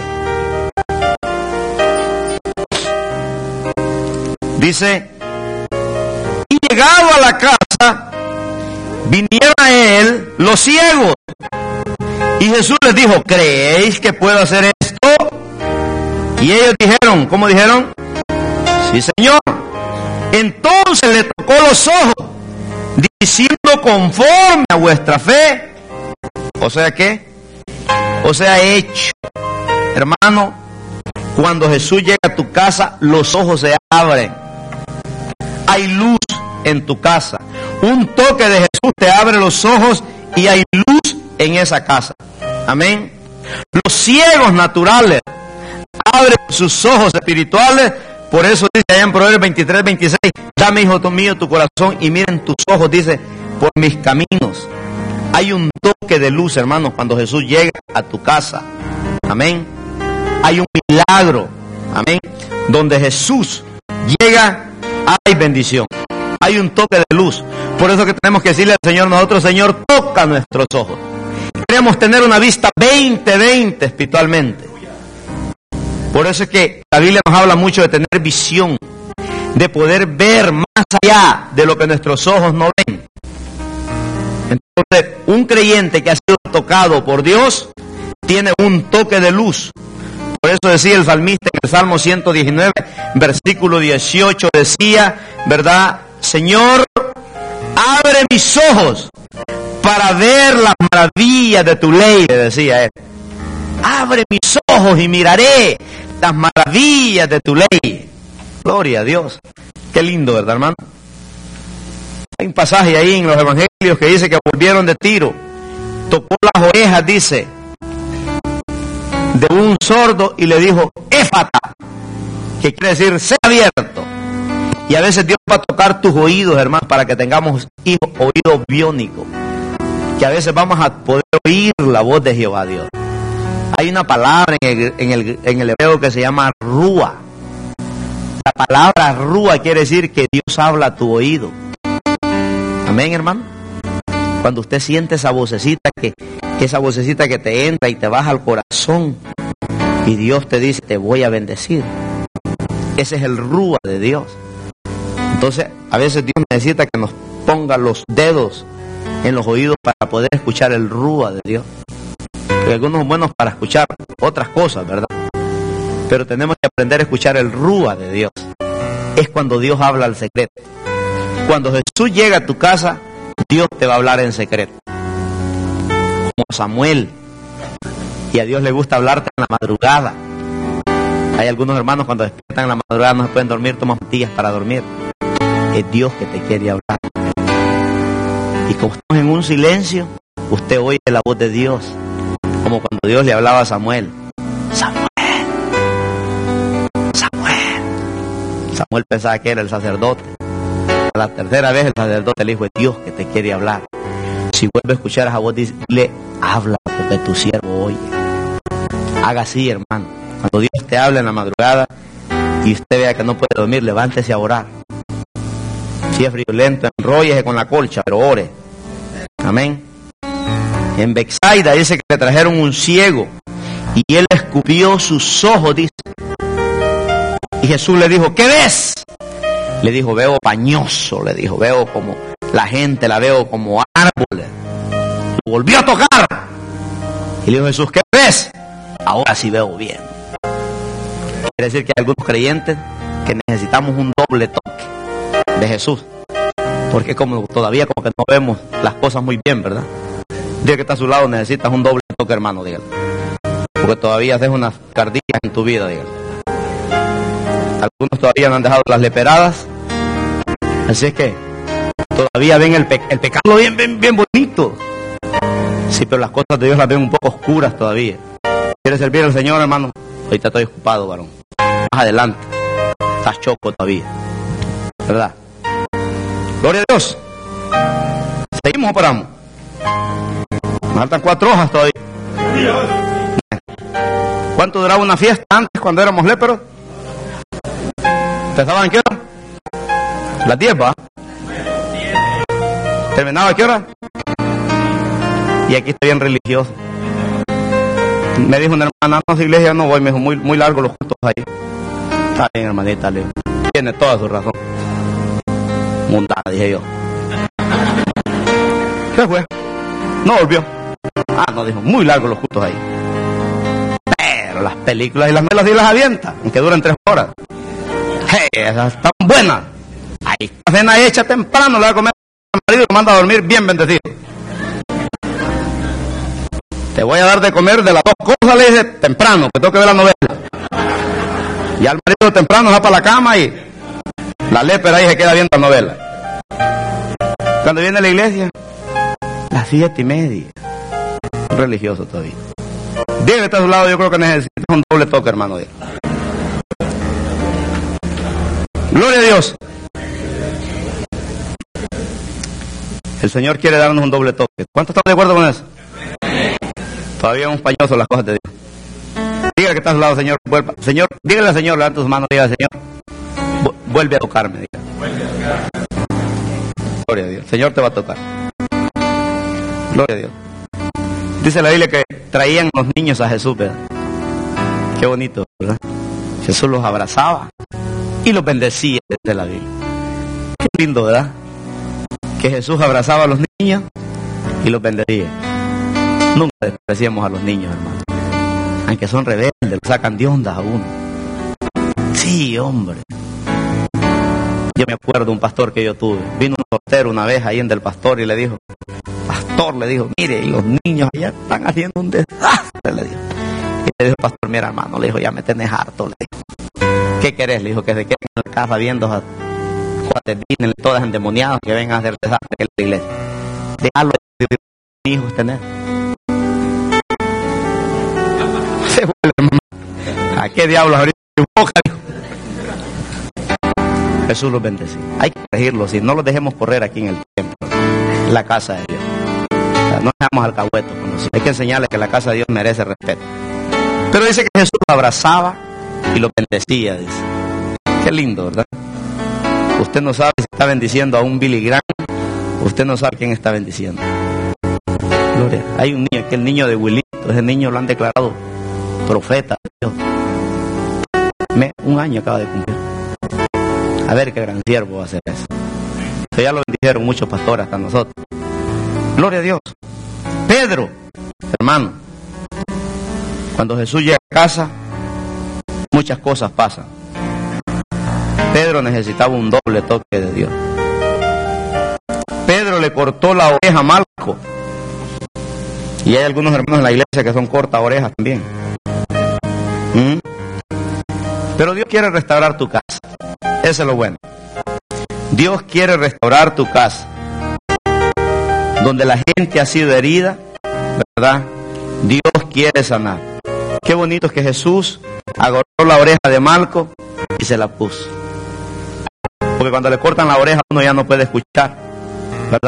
Dice, y llegado a la casa, vinieron a él los ciegos. Y Jesús les dijo, ¿creéis que puedo hacer esto? Y ellos dijeron, ¿cómo dijeron? Sí, Señor. Entonces le tocó los ojos, diciendo, conforme a vuestra fe. O sea, ¿qué? O sea, hecho. Hermano, cuando Jesús llega a tu casa, los ojos se abren. Hay luz en tu casa. Un toque de Jesús te abre los ojos y hay luz en esa casa. Amén. Los ciegos naturales abren sus ojos espirituales. Por eso dice allá en Proverbios veintitrés, veintiséis, dame, hijo mío, tu corazón y miren tus ojos, dice, por mis caminos. Hay un toque de luz, hermanos, cuando Jesús llega a tu casa. Amén. Hay un milagro. Amén. Donde Jesús llega, hay bendición. Hay un toque de luz. Por eso que tenemos que decirle al Señor, nosotros, Señor, toca nuestros ojos. Queremos tener una vista veinte veinte espiritualmente. Por eso es que la Biblia nos habla mucho de tener visión, de poder ver más allá de lo que nuestros ojos no ven. Entonces, un creyente que ha sido tocado por Dios tiene un toque de luz. Por eso decía el salmista en el Salmo ciento diecinueve, versículo dieciocho, decía, ¿verdad? Señor, abre mis ojos para ver las maravillas de tu ley, le decía él. Abre mis ojos y miraré las maravillas de tu ley. Gloria a Dios. Qué lindo, ¿verdad, hermano? Hay un pasaje ahí en los evangelios que dice que volvieron de Tiro. Tocó las orejas, dice, de un sordo y le dijo, éfata, que quiere decir, sea abierto. Y a veces Dios va a tocar tus oídos, hermano, para que tengamos hijos, oídos biónicos. Que a veces vamos a poder oír la voz de Jehová Dios. Hay una palabra en el, en el, en el hebreo que se llama rúa. La palabra rúa quiere decir que Dios habla a tu oído. Amén, hermano. Cuando usted siente esa vocecita que, que esa vocecita que te entra y te baja al corazón y Dios te dice, te voy a bendecir. Ese es el rúa de Dios. Entonces, a veces Dios necesita que nos ponga los dedos en los oídos para poder escuchar el rúa de Dios. Porque algunos son buenos para escuchar otras cosas, ¿verdad? Pero tenemos que aprender a escuchar el rúa de Dios. Es cuando Dios habla al secreto. Cuando Jesús llega a tu casa, Dios te va a hablar en secreto. Como Samuel. Y a Dios le gusta hablarte en la madrugada. Hay algunos hermanos cuando despiertan en la madrugada no se pueden dormir, toman pastillas para dormir. Es Dios que te quiere hablar. Y como estamos en un silencio, usted oye la voz de Dios. Como cuando Dios le hablaba a Samuel. Samuel. Samuel. Samuel pensaba que era el sacerdote. A la tercera vez el sacerdote le dijo, es Dios que te quiere hablar. Si vuelve a escuchar esa voz, dile, habla porque tu siervo oye. Haga así, hermano. Cuando Dios te habla en la madrugada y usted vea que no puede dormir, levántese a orar. Si es friolento, enróllese con la colcha, pero ore. Amén. En Betsaida dice que le trajeron un ciego y él escupió sus ojos, dice. Y Jesús le dijo, ¿qué ves? Le dijo, veo pañoso, le dijo, veo como la gente, la veo como árboles. Lo volvió a tocar. Y le dijo Jesús, ¿qué ves? Ahora sí veo bien. Quiere decir que hay algunos creyentes que necesitamos un doble toque de Jesús. Porque como todavía como que no vemos las cosas muy bien, ¿verdad? Dios que está a su lado, necesitas un doble toque, hermano, dígale. Porque todavía haces unas cardillas en tu vida, dígale. Algunos todavía no han dejado las leperadas. Así es que todavía ven el, pe el pecado bien, bien, bien bonito. Sí, pero las cosas de Dios las ven un poco oscuras todavía. ¿Quieres servir al Señor, hermano? Ahorita estoy ocupado, varón. Más adelante. Estás choco todavía. ¿Verdad? Gloria a Dios. ¿Seguimos o paramos? Nos faltan cuatro hojas todavía. ¿Cuánto duraba una fiesta antes cuando éramos léperos? ¿Empezaban a qué hora? Las diez, ¿va? ¿Terminaba a qué hora? Y aquí estoy bien religioso. Me dijo una hermana, no, a esa iglesia no voy, me dijo, muy, muy largo los cultos ahí. Está bien, hermanita, le tiene toda su razón. Mundana, dije yo. ¿Qué fue? No volvió. Ah, no, dijo, muy largo los cultos ahí. Pero las películas y las novelas sí las avienta, aunque duran tres horas. Hey, esas están buenas. Ahí está la cena hecha temprano, le va a comer al marido y lo manda a dormir bien bendecido. Te voy a dar de comer de las dos cosas, le dice, temprano, que tengo que ver la novela. Ya el marido temprano va para la cama y la lepera ahí se queda viendo la novela. Cuando viene a la iglesia, las siete y media. Religioso todavía. Dios que está a su lado, yo creo que necesitas un doble toque, hermano. Gloria a Dios. El Señor quiere darnos un doble toque. ¿Cuántos están de acuerdo con eso? Todavía un pañoso las cosas de Dios. Dígale que está a su lado, Señor. Vuelva. Señor, dígale al Señor, levanta sus manos, dígale, Señor, vuelve a tocarme. Dígale. Gloria a Dios. El Señor te va a tocar. Gloria a Dios. Dice la Biblia que traían los niños a Jesús, ¿verdad? Qué bonito, ¿verdad? Jesús los abrazaba y los bendecía desde la Biblia. Qué lindo, ¿verdad? Que Jesús abrazaba a los niños y los bendecía. Nunca despreciamos a los niños, hermano. Aunque son rebeldes, los sacan de ondas a uno. Sí, hombre. Yo me acuerdo de un pastor que yo tuve. Vino un soltero una vez ahí en Del Pastor y le dijo, pastor, le dijo, mire, los niños allá están haciendo un desastre, le dijo. Y le dijo el pastor, mira, hermano, le dijo, ya me tenés harto, le dijo. ¿Qué querés? Le dijo, que se queden en la casa viendo a cuates, todas endemoniadas que vengan a hacer desastre en la iglesia. Dejarlo de hijos tener. Se vuelve, hermano. ¿A qué diablos ahorita boca? Jesús los bendice. Hay que corregirlos, si no los dejemos correr aquí en el templo, en la casa de Dios. O sea, no seamos alcahuetos con nosotros. Hay que enseñarles que la casa de Dios merece respeto. Pero dice que Jesús los abrazaba y los bendecía, dice. Qué lindo, ¿verdad? Usted no sabe si está bendiciendo a un Billy Graham, usted no sabe quién está bendiciendo. Gloria. Hay un niño, que el niño de Wilito, ese niño lo han declarado profeta de Dios. Me, un año acaba de cumplir. A ver qué gran siervo va a hacer eso. Pero ya lo bendijeron muchos pastores hasta nosotros. Gloria a Dios. Pedro, hermano, cuando Jesús llega a casa, muchas cosas pasan. Pedro necesitaba un doble toque de Dios. Pedro le cortó la oreja a Malco. Y hay algunos hermanos en la iglesia que son cortas orejas también. ¿Mm? Pero Dios quiere restaurar tu casa. Eso es lo bueno. Dios quiere restaurar tu casa. Donde la gente ha sido herida, ¿verdad? Dios quiere sanar. Qué bonito es que Jesús agarró la oreja de Malco y se la puso. Porque cuando le cortan la oreja uno ya no puede escuchar, ¿verdad?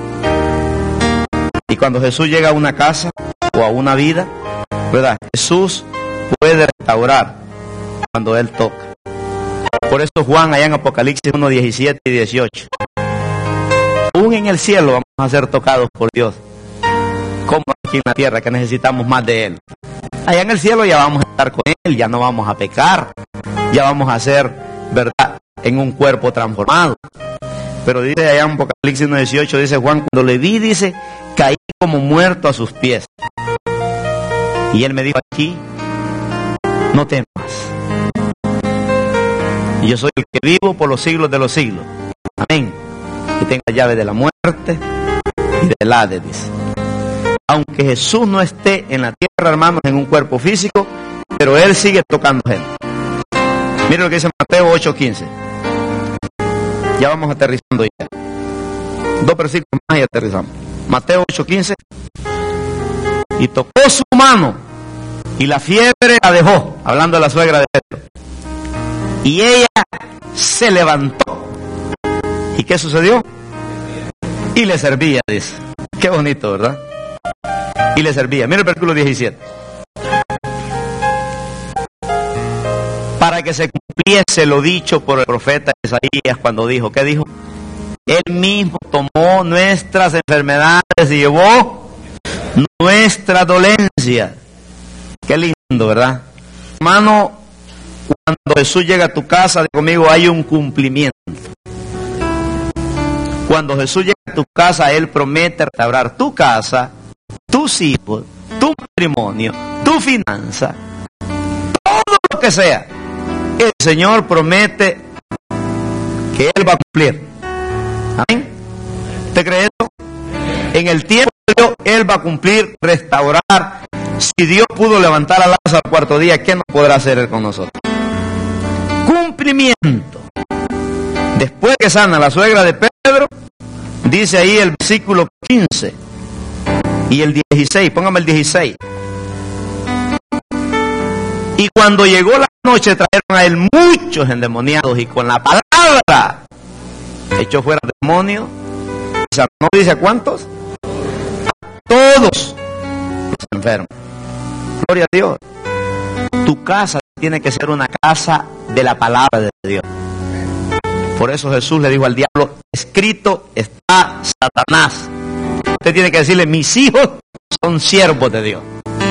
Y cuando Jesús llega a una casa o a una vida, ¿verdad? Jesús puede restaurar cuando Él toca. Por eso Juan allá en Apocalipsis uno, diecisiete y dieciocho. Aún en el cielo vamos a ser tocados por Dios. Como aquí en la tierra, que necesitamos más de Él. Allá en el cielo ya vamos a estar con Él, ya no vamos a pecar. Ya vamos a ser, ¿verdad?, en un cuerpo transformado. Pero dice allá en Apocalipsis uno, dieciocho, dice Juan, cuando le vi, dice, caí como muerto a sus pies. Y Él me dijo aquí, no temas. Y yo soy el que vivo por los siglos de los siglos. Amén. Que tenga la llave de la muerte y del Hades, dice. Aunque Jesús no esté en la tierra, hermanos, en un cuerpo físico, pero Él sigue tocando gente. Mire lo que dice Mateo ocho, quince. Ya vamos aterrizando ya. Dos versículos más y aterrizamos. Mateo ocho, quince. Y tocó su mano y la fiebre la dejó, hablando de la suegra de Pedro. Y ella se levantó. ¿Y qué sucedió? Y le servía, dice. Qué bonito, ¿verdad? Y le servía. Mira el versículo diecisiete. Para que se cumpliese lo dicho por el profeta Isaías cuando dijo, ¿qué dijo? Él mismo tomó nuestras enfermedades y llevó nuestra dolencia. Qué lindo, ¿verdad? Hermano, cuando Jesús llega a tu casa, de conmigo, hay un cumplimiento. Cuando Jesús llega a tu casa, Él promete restaurar tu casa, tus hijos, tu matrimonio, tu finanza, todo lo que sea. El Señor promete que Él va a cumplir. Amén. ¿Te crees eso? En el tiempo de Dios, Él va a cumplir, restaurar. Si Dios pudo levantar a Lázaro al cuarto día, ¿qué no podrá hacer Él con nosotros? Cumplimiento. Después que sana la suegra de Pedro, dice ahí el versículo quince y el dieciséis, póngame el dieciséis. Y cuando llegó la noche trajeron a él muchos endemoniados y con la palabra echó fuera demonios. ¿No dice a cuántos? A todos los enfermos. Gloria a Dios. Tu casa tiene que ser una casa de la palabra de Dios. Por eso Jesús le dijo al diablo, escrito está Satanás. Usted tiene que decirle, mis hijos son siervos de Dios.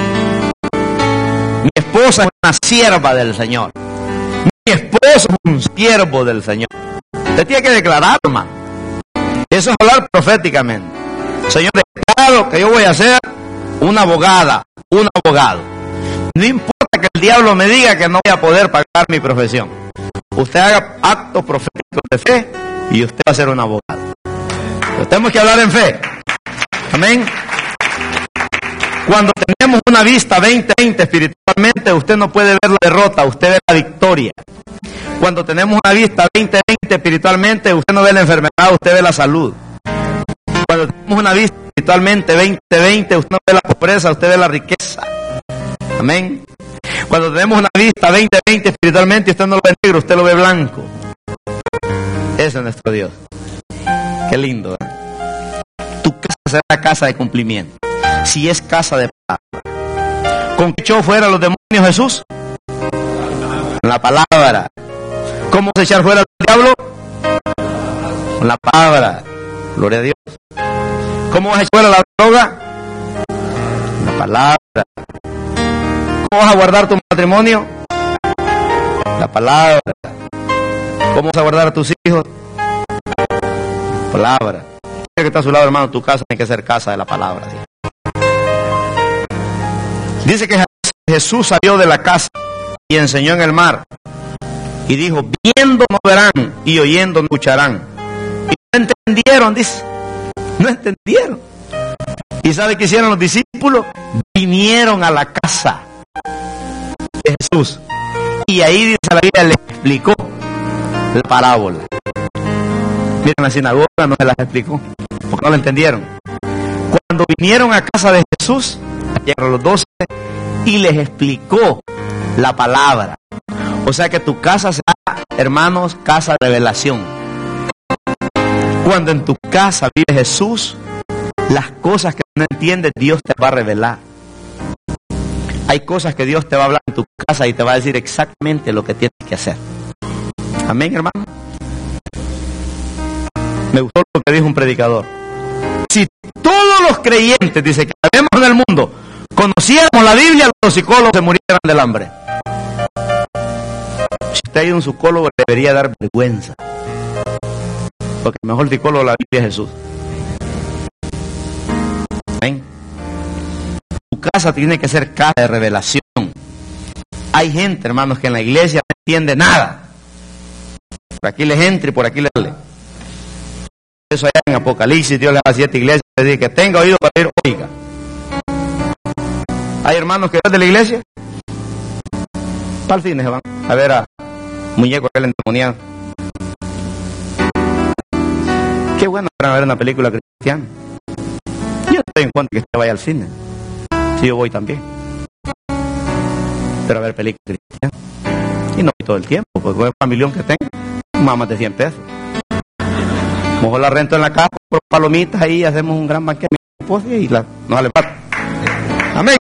Mi esposa es una sierva del Señor. Mi esposo es un siervo del Señor. Usted tiene que declarar, hermano. Eso es hablar proféticamente. Señor, declaro que yo voy a ser una abogada, un abogado. No importa que el diablo me diga que no voy a poder pagar mi profesión. Usted haga actos proféticos de fe y usted va a ser un abogado. Pero tenemos que hablar en fe. Amén. Cuando tenemos una vista veinte veinte espiritualmente, usted no puede ver la derrota, usted ve la victoria. Cuando tenemos una vista veinte veinte espiritualmente, usted no ve la enfermedad, usted ve la salud. Cuando tenemos una vista espiritualmente veinte veinte, usted no ve la pobreza, usted ve la riqueza. Amén. Cuando tenemos una vista veinte veinte espiritualmente, usted no lo ve negro, usted lo ve blanco. Ese es nuestro Dios. Qué lindo, ¿eh? Tu casa será casa de cumplimiento. Si es casa de palabra. ¿Con qué echó fuera los demonios Jesús? Con la palabra. ¿Cómo se echar fuera al diablo? Con la palabra. Gloria a Dios. ¿Cómo vas a echar fuera la droga? Con la palabra. ¿Cómo vas a guardar tu matrimonio? La palabra. ¿Cómo vas a guardar a tus hijos? Palabra. El que está a su lado, hermano, tu casa tiene que ser casa de la palabra. ¿Sí? Dice que Jesús salió de la casa y enseñó en el mar. Y dijo, viendo no verán y oyendo no escucharán. Y no entendieron, dice. No entendieron. ¿Y sabe qué hicieron los discípulos? Vinieron a la casa de Jesús. Y ahí, dice la Biblia, le explicó la parábola. Miren, la sinagoga no se las explicó, porque no la entendieron. Cuando vinieron a casa de Jesús, llegaron los doce y les explicó la palabra. O sea que tu casa será, hermanos, casa de revelación. Cuando en tu casa vive Jesús, las cosas que no entiendes, Dios te va a revelar. Hay cosas que Dios te va a hablar en tu casa y te va a decir exactamente lo que tienes que hacer. Amén, hermano. Me gustó lo que dijo un predicador. Si todos los creyentes, dice, que habemos en el mundo, conociéramos la Biblia, los psicólogos se murieran del hambre. Si usted ha ido a un psicólogo, le debería dar vergüenza. Porque el mejor psicólogo de la Biblia es Jesús. Amén. Tu casa tiene que ser casa de revelación. Hay gente, hermanos, que en la iglesia no entiende nada. Por aquí les entra y por aquí les sale. Eso allá en Apocalipsis, Dios le da a siete iglesias, le dice que tenga oído para oír, oiga. Hay hermanos que van de la iglesia, para el cine se van a ver a muñeco aquel endemoniado. Qué bueno para ver una película cristiana. Yo estoy en contra que usted vaya al cine. Sí, yo voy también. Pero a ver películas cristianas. Y no todo el tiempo, porque con el familión que tengo, mamá de cien pesos. Mejor la rento en la casa, por palomitas ahí, hacemos un gran banquete y la, nos sale plata. Amén.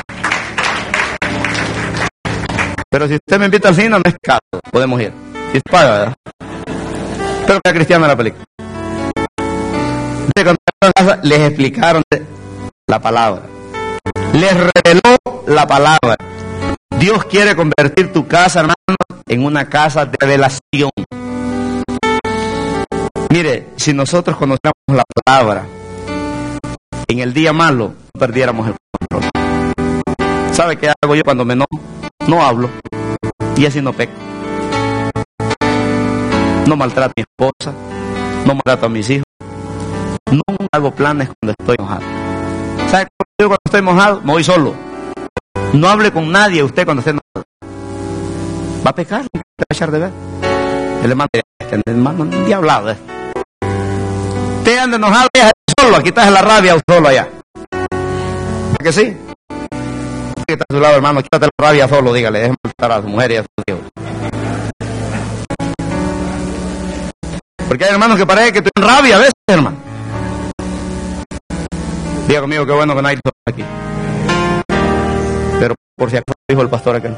Pero si usted me invita al cine, no es caro, podemos ir. Si es paga, ¿verdad? Pero que cristiana la película. Cuando en casa les explicaron la palabra. Les reveló la palabra. Dios quiere convertir tu casa, hermano, en una casa de revelación. Mire, si nosotros conociéramos la palabra, en el día malo no perdiéramos el control. ¿Sabe qué hago yo cuando me enojo? No hablo y así no peco. No maltrato a mi esposa, no maltrato a mis hijos, no hago planes cuando estoy enojado. ¿Sabe qué yo cuando estoy enojado? Me voy solo. No hable con nadie usted cuando esté enojado. Va a pecar, te va a echar de ver. El hermano, el hermano, un diablado es. Usted anda enojado, solo, aquí estás en la rabia, solo allá. ¿A que sí? Que está a su lado, hermano, quítate la rabia solo, dígale, déjeme estar a su mujer y a sus hijos. Porque hay hermanos que parece que tienen rabia a veces, hermano. Diga conmigo, qué bueno que no hay aquí. Pero por si acaso dijo el pastor aquel.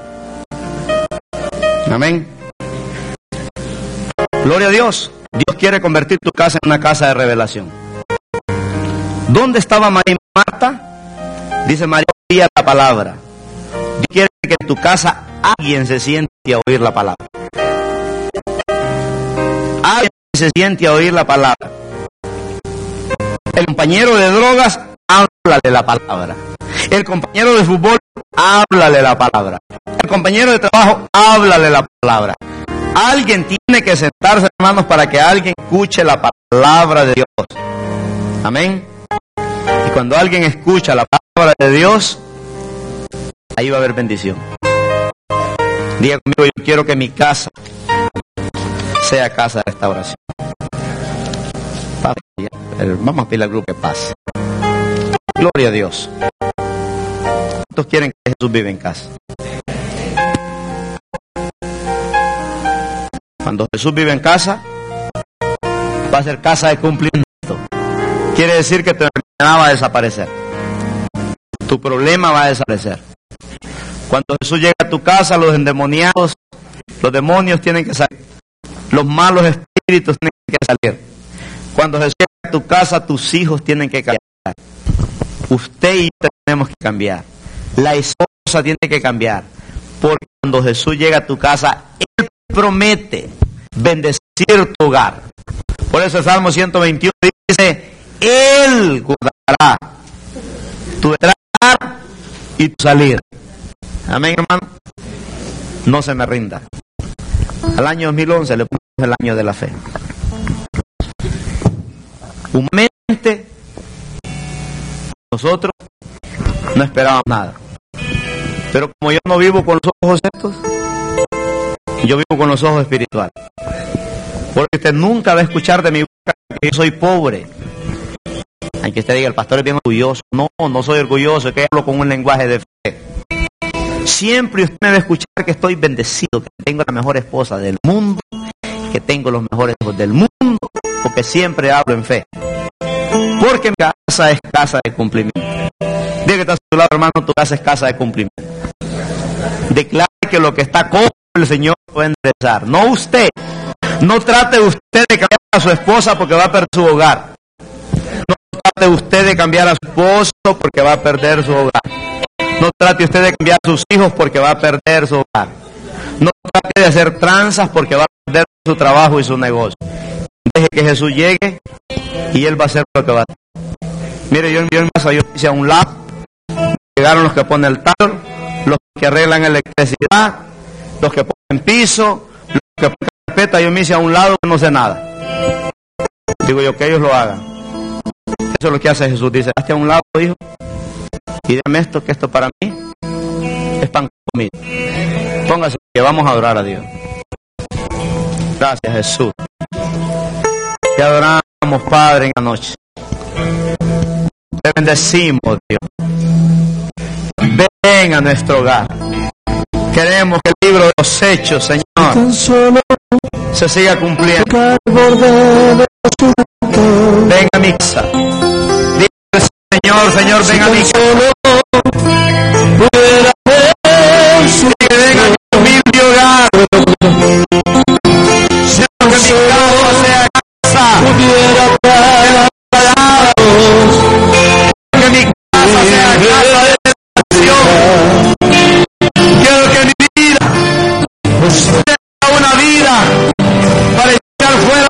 Amén. Gloria a Dios. Dios quiere convertir tu casa en una casa de revelación. ¿Dónde estaba María y Marta? Dice María, oía la palabra. Dios quiere que en tu casa alguien se siente a oír la palabra. Alguien se siente a oír la palabra. El compañero de drogas, háblale la palabra. El compañero de fútbol, háblale la palabra. El compañero de trabajo, háblale la palabra. Alguien tiene que sentarse, hermanos, para que alguien escuche la palabra de Dios. Amén. Y cuando alguien escucha la palabra de Dios, ahí va a haber bendición. Diga conmigo, yo quiero que mi casa sea casa de restauración. Vamos a pedirle al grupo que pase. Gloria a Dios. ¿Cuántos quieren que Jesús viva en casa? Cuando Jesús vive en casa, va a ser casa de cumplimiento. Quiere decir que tu enfermedad va a desaparecer. Tu problema va a desaparecer. Cuando Jesús llega a tu casa, los endemoniados, los demonios tienen que salir. Los malos espíritus tienen que salir. Cuando Jesús llega a tu casa, tus hijos tienen que cambiar. Usted y yo tenemos que cambiar. La esposa tiene que cambiar. Porque cuando Jesús llega a tu casa, Él promete bendecir tu hogar. Por eso el Salmo ciento veintiuno dice, Él guardará tu entrar y tu salir. Amén, hermano. No se me rinda. Al año dos mil once le pusimos el año de la fe. Humanamente, nosotros no esperábamos nada. Pero como yo no vivo con los ojos estos, yo vivo con los ojos espirituales. Porque usted nunca va a escuchar de mi boca que yo soy pobre. Aunque usted diga, el pastor es bien orgulloso. No, no soy orgulloso, es que hablo con un lenguaje de fe. Siempre usted me va a escuchar que estoy bendecido, que tengo la mejor esposa del mundo, que tengo los mejores hijos del mundo, porque siempre hablo en fe. Porque mi casa es casa de cumplimiento. Diga que está a su lado, hermano, tu casa es casa de cumplimiento. Declare que lo que está con el Señor puede enderezar. No usted. No trate usted de cambiar a su esposa porque va a perder su hogar. No trate usted de cambiar a su esposo porque va a perder su hogar. No trate usted de cambiar a sus hijos porque va a perder su hogar. No trate de hacer tranzas porque va a perder su trabajo y su negocio. Deje que Jesús llegue y Él va a hacer lo que va a hacer. Mire, yo en mi casa yo hice a un lado, llegaron los que ponen el talor, los que arreglan electricidad, los que ponen piso, los que ponen carpeta, yo me hice a un lado que no sé nada. Digo yo, que ellos lo hagan. Eso es lo que hace Jesús, dice, hazte a un lado, hijo, y dame esto, que esto para mí es pan comido. Póngase que vamos a adorar a Dios. Gracias, Jesús. Te adoramos, Padre, en la noche. Te bendecimos, Dios. Ven a nuestro hogar. Queremos que el libro de los hechos, Señor, se siga cumpliendo. Ven a mi casa. Dice Señor, Señor, ven a mi casa. Que ven a mi humilde hogar. Señor, que mi casa sea casa. Que mi casa sea casa de oración. Quiero que mi vida sea una vida para echar fuera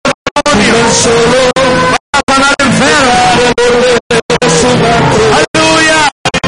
demonios, para sanar enfermos. Aleluya.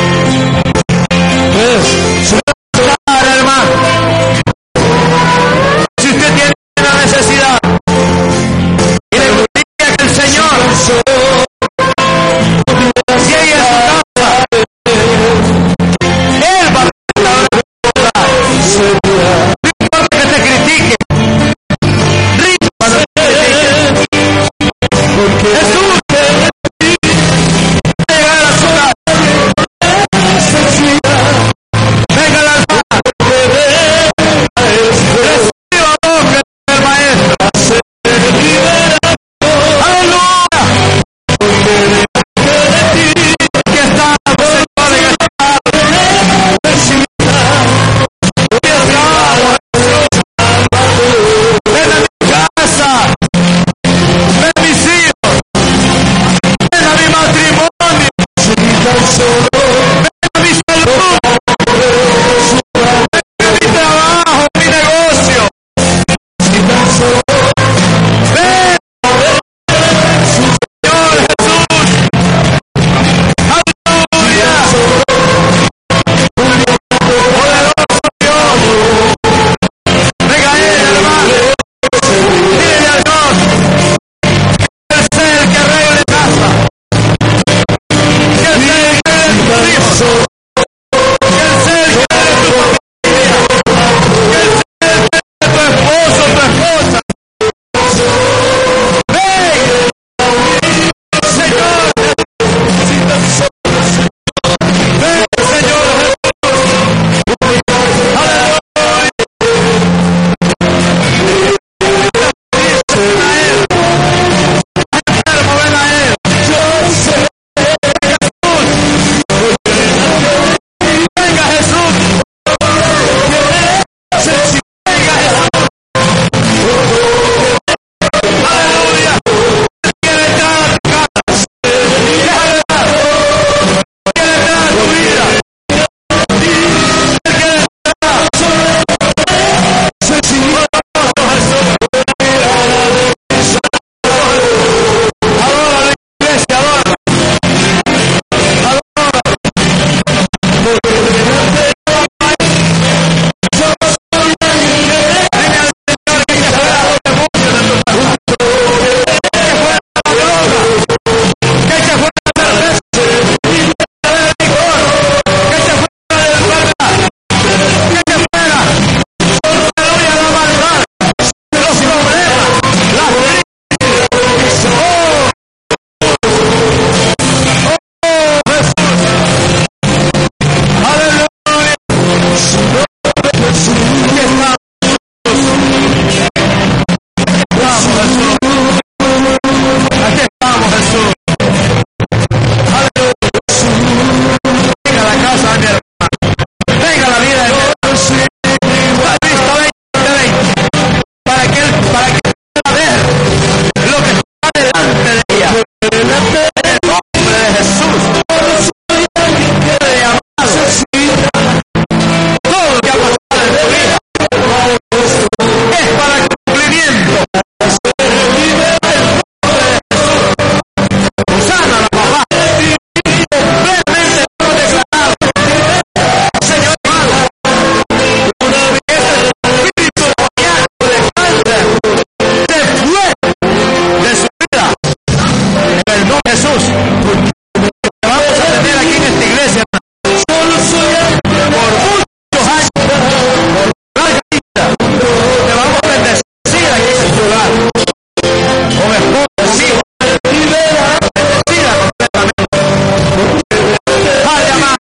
Jesús. Te vamos a tener aquí en esta iglesia por muchos años, por larga vida. Te vamos a bendecir aquí en este lugar. Con esposa, con hijos, bendecida completamente. Padre amado,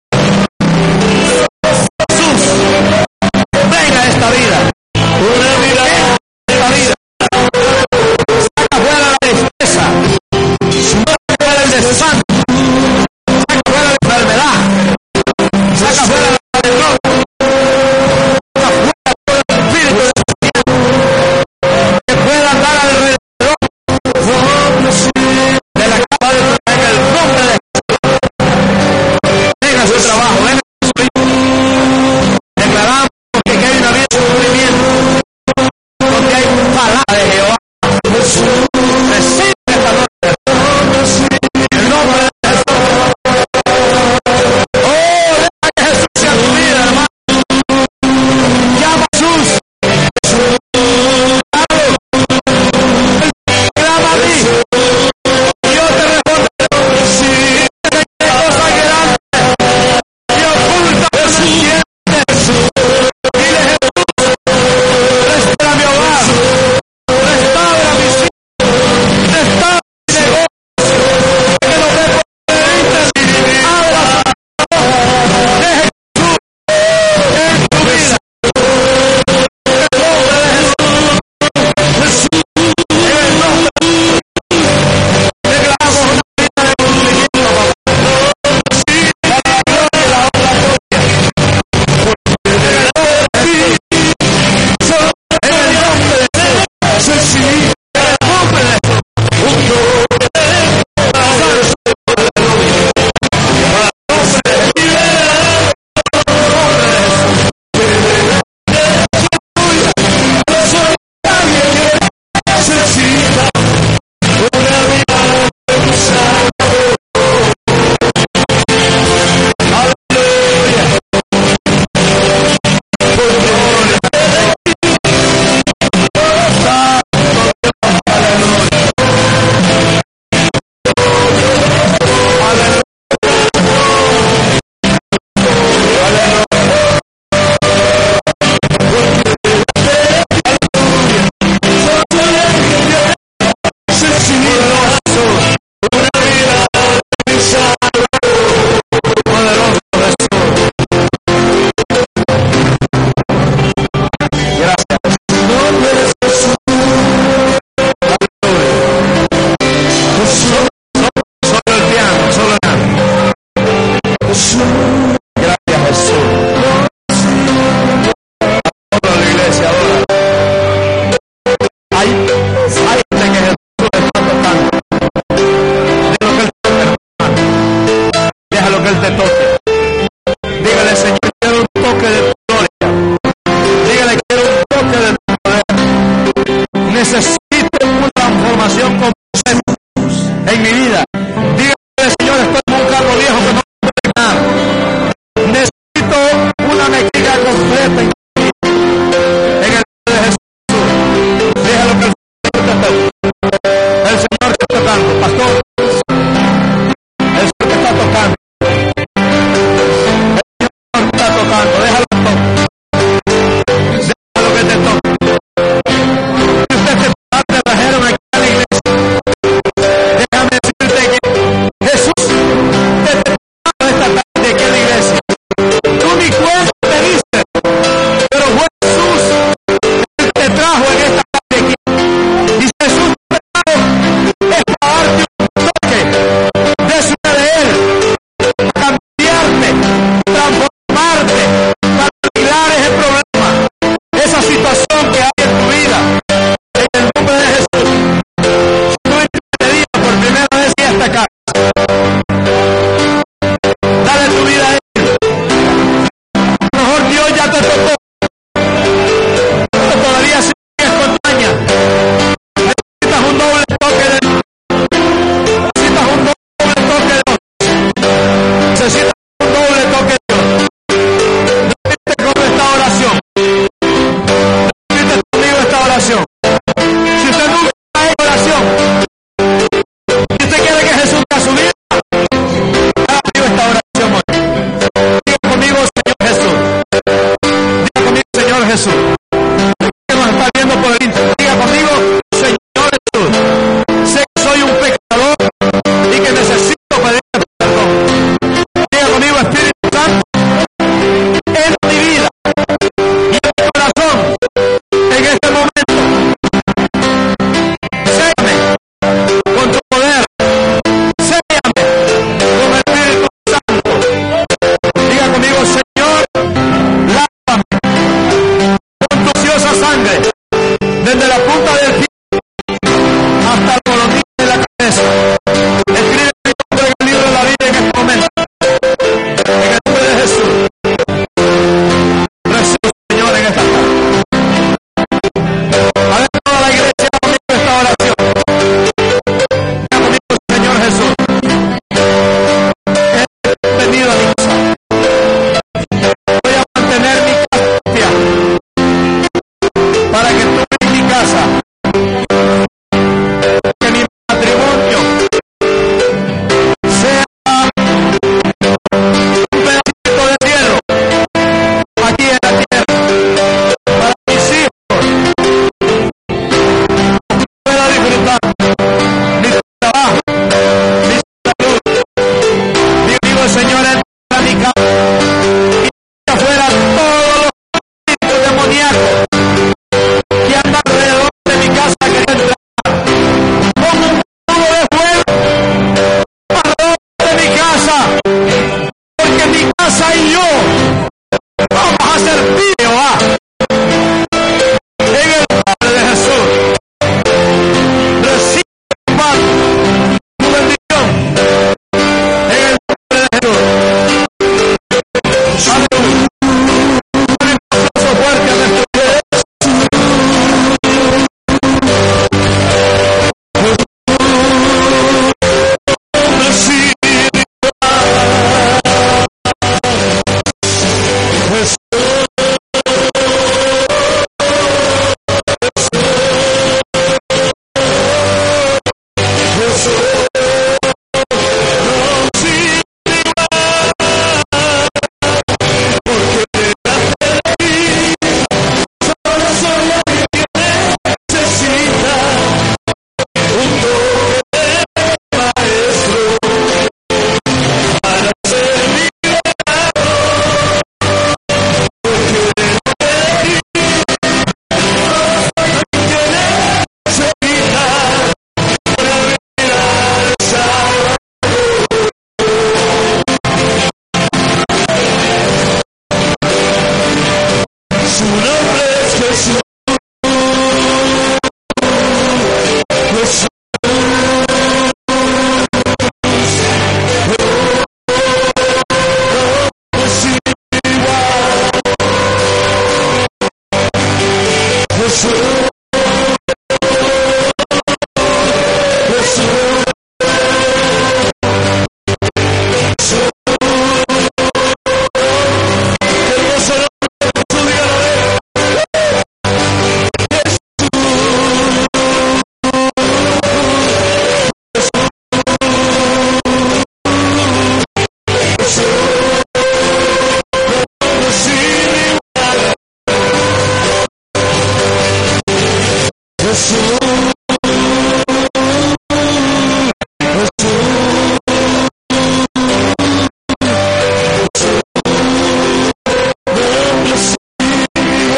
Jesús, venga a esta vida. Venga a esta vida. Saca fuera la tristeza. Saca fuera el desánimo. Saca fuera la enfermedad. Saca fuera la derrota. Saca fuera todo el espíritu de que pueda andar alrededor de la cama de Dios en el nombre de Jesús. Venga a su trabajo, venga a su vida. Declaramos que hay una vida de sufrimiento, donde hay palabra de Jehová. Recibe esta noche en el nombre de Jesús. Oh, deja que Jesús sea tu vida, hermano. Llama a Jesús. Clama a mí. Yo te responderé. Si hay cosas grandes y ocultas que no entiendes, dile Jesús, restaura mi hogar, restaura mis hijos, restaura mi negocio, que lo ve por internet, abra sus ojos, deje Jesús en tu vida. En el nombre de Jesús, en el nombre de Jesús, declaramos una vida de cumplimiento, papá. Para la gloria y la honra tuya. En el nombre de Jesús, en el nombre de Jesús, en el nombre de Jesús. Necesito una transformación completa en mi vida. Dígale, Señor, estoy en un carro viejo que no puedo manejar. Necesito una mecánica completa en mi vida. En el nombre de Jesús. Déjalo que el Señor te toque. El Señor te está tocando, pastor. El Señor te está tocando. El Señor te está tocando. Déjalo que te toque. Déjalo que te toque. Trajeron aquí a la iglesia. Déjame decirte que Jesús te trajo esta tarde aquí a la iglesia. Tú ni cuenta te diste, pero fue Jesús el que te trajo en esta tarde aquí. Y Jesús te trajo es para darte un toque de su de él, para cambiarte, transformarte, para arreglar ese problema, esa situación que hay en tu vida. En el nombre de Jesús, si tú te digas por primera vez y hasta acá, dale tu vida a Él. A lo mejor Dios ya te tocó, pero todavía sigues con daña. Necesitas un doble toque de Dios. Necesitas un doble toque de Dios. Necesitas un doble toque de Dios. Repite conmigo esta oración. Repite conmigo esta oración. Si usted nunca ha hecho oración, si usted quiere que Jesús te asume Jesús. Que nos está viendo por el internet, diga conmigo, Señor Jesús, sé que soy un pecador y que necesito pedir perdón. Diga conmigo, Espíritu Santo, en mi vida y en mi corazón, en este momento, séame con tu poder, séame con el Espíritu Santo. Diga conmigo, Señor, lávame con tu preciosa sangre, desde la punta del pie hasta el volantito de la cabeza. Escribe mi nombre en el libro de la vida en este momento. En el nombre de Jesús. Recibe, Señor, en esta tarde. A ver toda la iglesia conmigo esta oración. Conmigo, Señor Jesús. He venido a mi casa. Voy a mantener mi castidad para que tú en mi casa, que mi matrimonio sea un pedacito de cielo aquí en la tierra, para mis hijos pueda disfrutar mi trabajo, mi salud. Mi amigo, Señor, entra a mi casa y echa fuera todos los espíritus demoníacos que andan alrededor de mi casa queriendo entrar. Pongo un escudo de fuego alrededor de mi casa, porque mi casa y yo vamos a servir a Jehová. En el nombre de Jesús, recibe, Padre, tu bendición. En el nombre de Jesús. Aleluya. Un aplauso fuerte a nuestro Dios.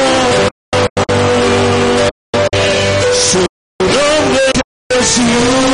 Su nombre es Jesús.